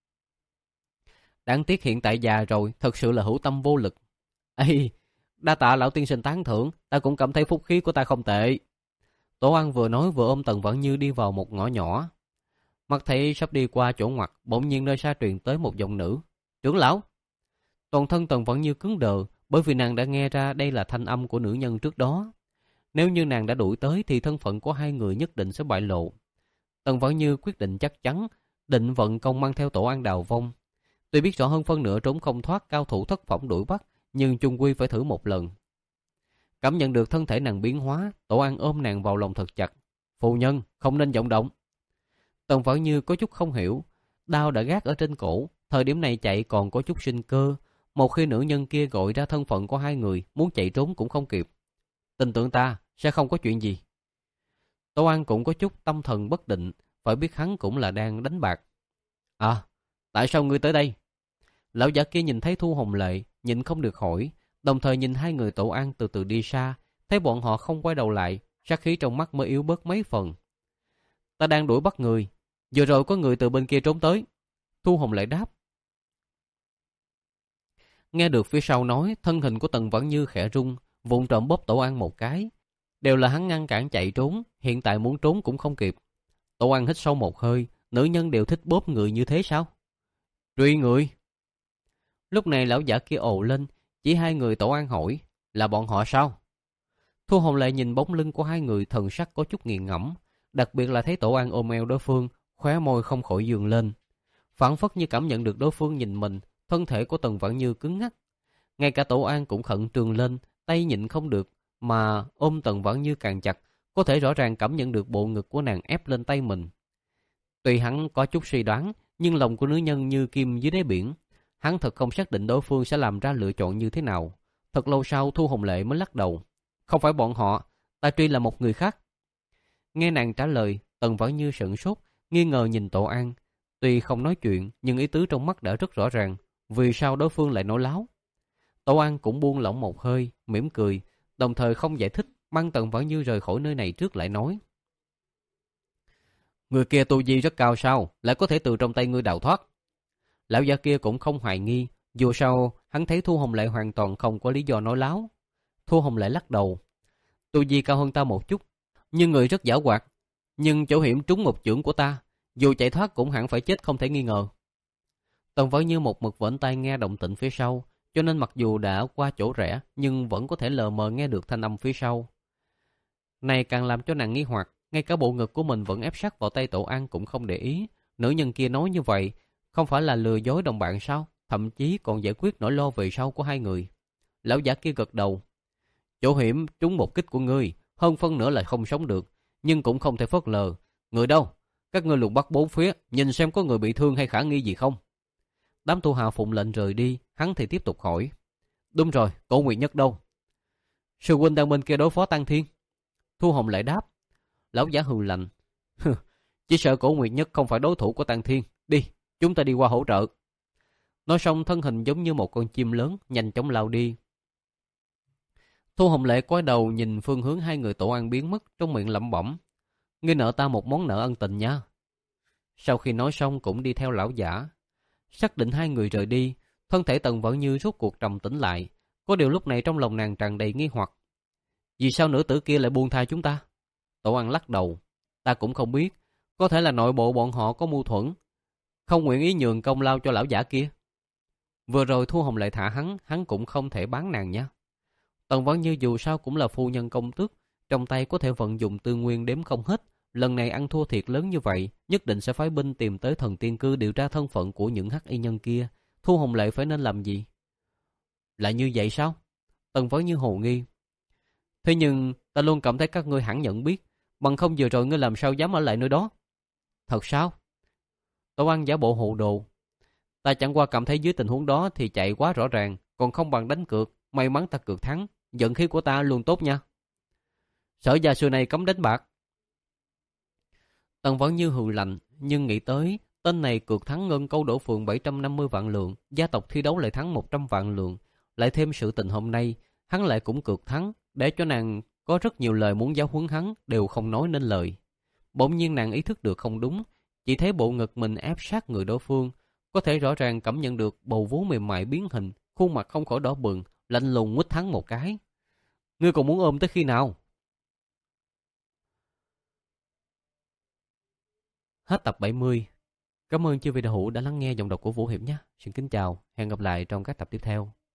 Đáng tiếc hiện tại già rồi, thật sự là hữu tâm vô lực. Ê, đa tạ lão tiên sinh tán thưởng, ta cũng cảm thấy phúc khí của ta không tệ. Tổ An vừa nói vừa ôm Tần Vãn Như đi vào một ngõ nhỏ. Mắt thấy sắp đi qua chỗ ngoặt, bỗng nhiên nơi xa truyền tới một giọng nữ. Trưởng lão! Toàn thân Tần Vãn Như cứng đờ, bởi vì nàng đã nghe ra đây là thanh âm của nữ nhân trước đó. Nếu như nàng đã đuổi tới thì thân phận của hai người nhất định sẽ bại lộ. Tần Vãn Như quyết định chắc chắn, định vận công mang theo Tổ An đào vong. Tuy biết rõ hơn phân nửa trốn không thoát cao thủ thất phẩm đuổi bắt, nhưng chung quy phải thử một lần. Cảm nhận được thân thể nàng biến hóa, Tổ An ôm nàng vào lòng thật chặt. Phu nhân, không nên vọng động. Tần Vãn Như có chút không hiểu, đao đã gác ở trên cổ, thời điểm này chạy còn có chút sinh cơ. Một khi nữ nhân kia gọi ra thân phận của hai người, muốn chạy trốn cũng không kịp. Tin tưởng ta, sẽ không có chuyện gì. Tổ An cũng có chút tâm thần bất định, phải biết hắn cũng là đang đánh bạc. À, tại sao ngươi tới đây? Lão giả kia nhìn thấy Thu Hồng Lệ, nhịn không được hỏi, đồng thời nhìn hai người Tổ An từ từ đi xa, thấy bọn họ không quay đầu lại, sát khí trong mắt mới yếu bớt mấy phần. Ta đang đuổi bắt người, vừa rồi có người từ bên kia trốn tới. Thu Hồng Lệ đáp. Nghe được phía sau nói, thân hình của Tần Vãn Như khẽ rung, vụng trộm bóp Tổ An một cái. Đều là hắn ngăn cản chạy trốn, hiện tại muốn trốn cũng không kịp. Tổ An hít sâu một hơi, nữ nhân đều thích bóp người như thế sao? Truy người. Lúc này lão giả kia ồ lên, chỉ hai người Tổ An hỏi, là bọn họ sao? Thu Hồng Lệ nhìn bóng lưng của hai người thần sắc có chút nghiền ngẫm, đặc biệt là thấy Tổ An ôm eo đối phương, khóe môi không khỏi dường lên. Phản phất như cảm nhận được đối phương nhìn mình, thân thể của Tần Vãn Như cứng ngắc. Ngay cả Tổ An cũng khẩn trương lên, tay nhịn không được, mà ôm Tần Vãn Như càng chặt, có thể rõ ràng cảm nhận được bộ ngực của nàng ép lên tay mình. Tuy hắn có chút suy đoán, nhưng lòng của nữ nhân như kim dưới đáy biển. Hắn thật không xác định đối phương sẽ làm ra lựa chọn như thế nào. Thật lâu sau Thu Hồng Lệ mới lắc đầu. Không phải bọn họ, Ta truy là một người khác. Nghe nàng trả lời, Tần Vãn Như sửng sốt, nghi ngờ nhìn Tổ An. Tuy không nói chuyện, nhưng ý tứ trong mắt đã rất rõ ràng. Vì sao đối phương lại nói láo? Tổ An cũng buông lỏng một hơi, mỉm cười, đồng thời không giải thích, mang Tần Vãn Như rời khỏi nơi này trước lại nói. Người kia tu vi rất cao sao, lại có thể từ trong tay ngươi đào thoát. Lão già kia cũng không hoài nghi, dù sao hắn thấy Thu Hồng Lệ hoàn toàn không có lý do nói láo. Thu Hồng Lệ lắc đầu. Tu vi cao hơn ta một chút, nhưng người rất giảo hoạt. Nhưng chỗ hiểm trúng một chưởng của ta, dù chạy thoát cũng hẳn phải chết không thể nghi ngờ. Tần Vãn Như một mực vẫn tai nghe động tĩnh phía sau, cho nên mặc dù đã qua chỗ rẽ, nhưng vẫn có thể lờ mờ nghe được thanh âm phía sau. Này càng làm cho nàng nghi hoặc, ngay cả bộ ngực của mình vẫn ép sát vào tay Tổ An cũng không để ý. Nữ nhân kia nói như vậy, không phải là lừa dối đồng bạn sao? Thậm chí còn giải quyết nỗi lo về sau của hai người. Lão giả kia gật đầu. Chỗ hiểm trúng một kích của ngươi, hơn phân nửa là không sống được, nhưng cũng không thể phớt lờ. Người đâu? Các ngươi lùng bắt bốn phía, nhìn xem có người bị thương hay khả nghi gì không? Đám tu hạ phụng lệnh rời đi, hắn thì tiếp tục hỏi. Đúng rồi, Cổ Nguyệt Nhất đâu? Sư huynh đang bên kia đối phó Tăng Thiên. Thu Hồng lại đáp. Lão giả hừ lạnh. Chỉ sợ Cổ Nguyệt Nhất không phải đối thủ của Tăng Thiên. Đi, chúng ta đi qua hỗ trợ. Nói xong thân hình giống như một con chim lớn, nhanh chóng lao đi. Thu Hồng Lệ quay đầu nhìn phương hướng hai người Tổ An biến mất, trong miệng lẩm bẩm. Ngươi nợ ta một món nợ ân tình nha. Sau khi nói xong cũng đi theo lão giả. Xác định hai người rời đi, thân thể Tần Vãn Như rốt cuộc trầm tĩnh lại. Có điều lúc này trong lòng nàng tràn đầy nghi hoặc. Vì sao nữ tử kia lại buông tha chúng ta? Tổ An lắc đầu. Ta cũng không biết. Có thể là nội bộ bọn họ có mâu thuẫn, không nguyện ý nhường công lao cho lão giả kia. Vừa rồi Thu Hồng Lệ thả hắn, hắn cũng không thể bán nàng nha. Tần Vãn Như dù sao cũng là phu nhân công tước, trong tay có thể vận dụng tư nguyên đếm không hết. Lần này ăn thua thiệt lớn như vậy, nhất định sẽ phái binh tìm tới thần tiên cư điều tra thân phận của những hắc y nhân kia. Thu Hồng Lệ phải nên làm gì? Lại như vậy sao? Tần Vãn Như hồ nghi. Thế nhưng ta luôn cảm thấy các ngươi hẳn nhận biết, bằng không vừa rồi ngươi làm sao dám ở lại nơi đó? Thật sao? Tổ An giả bộ hồ đồ. Ta chẳng qua cảm thấy dưới tình huống đó thì chạy quá rõ ràng, còn không bằng đánh cược. May mắn ta cược thắng, vận khí của ta luôn tốt nha. Sở gia xưa này cấm đánh bạc. Tần Vãn Như hừ lạnh, nhưng nghĩ tới tên này cược thắng ngân câu đổ phường bảy trăm năm mươi vạn lượng, gia tộc thi đấu lại thắng một trăm vạn lượng, lại thêm sự tình hôm nay, hắn lại cũng cược thắng, để cho nàng có rất nhiều lời muốn giáo huấn hắn đều không nói nên lời. Bỗng nhiên nàng ý thức được không đúng, chỉ thấy bộ ngực mình ép sát người đối phương, có thể rõ ràng cảm nhận được bầu vú mềm mại biến hình, khuôn mặt không khỏi đỏ bừng, lạnh lùng nguýt hắn một cái. Ngươi còn muốn ôm tới khi nào? Hết tập bảy mươi. Cảm ơn chư vị đạo hữu đã lắng nghe giọng đọc của Vũ Hiệp nhé. Xin kính chào, hẹn gặp lại trong các tập tiếp theo.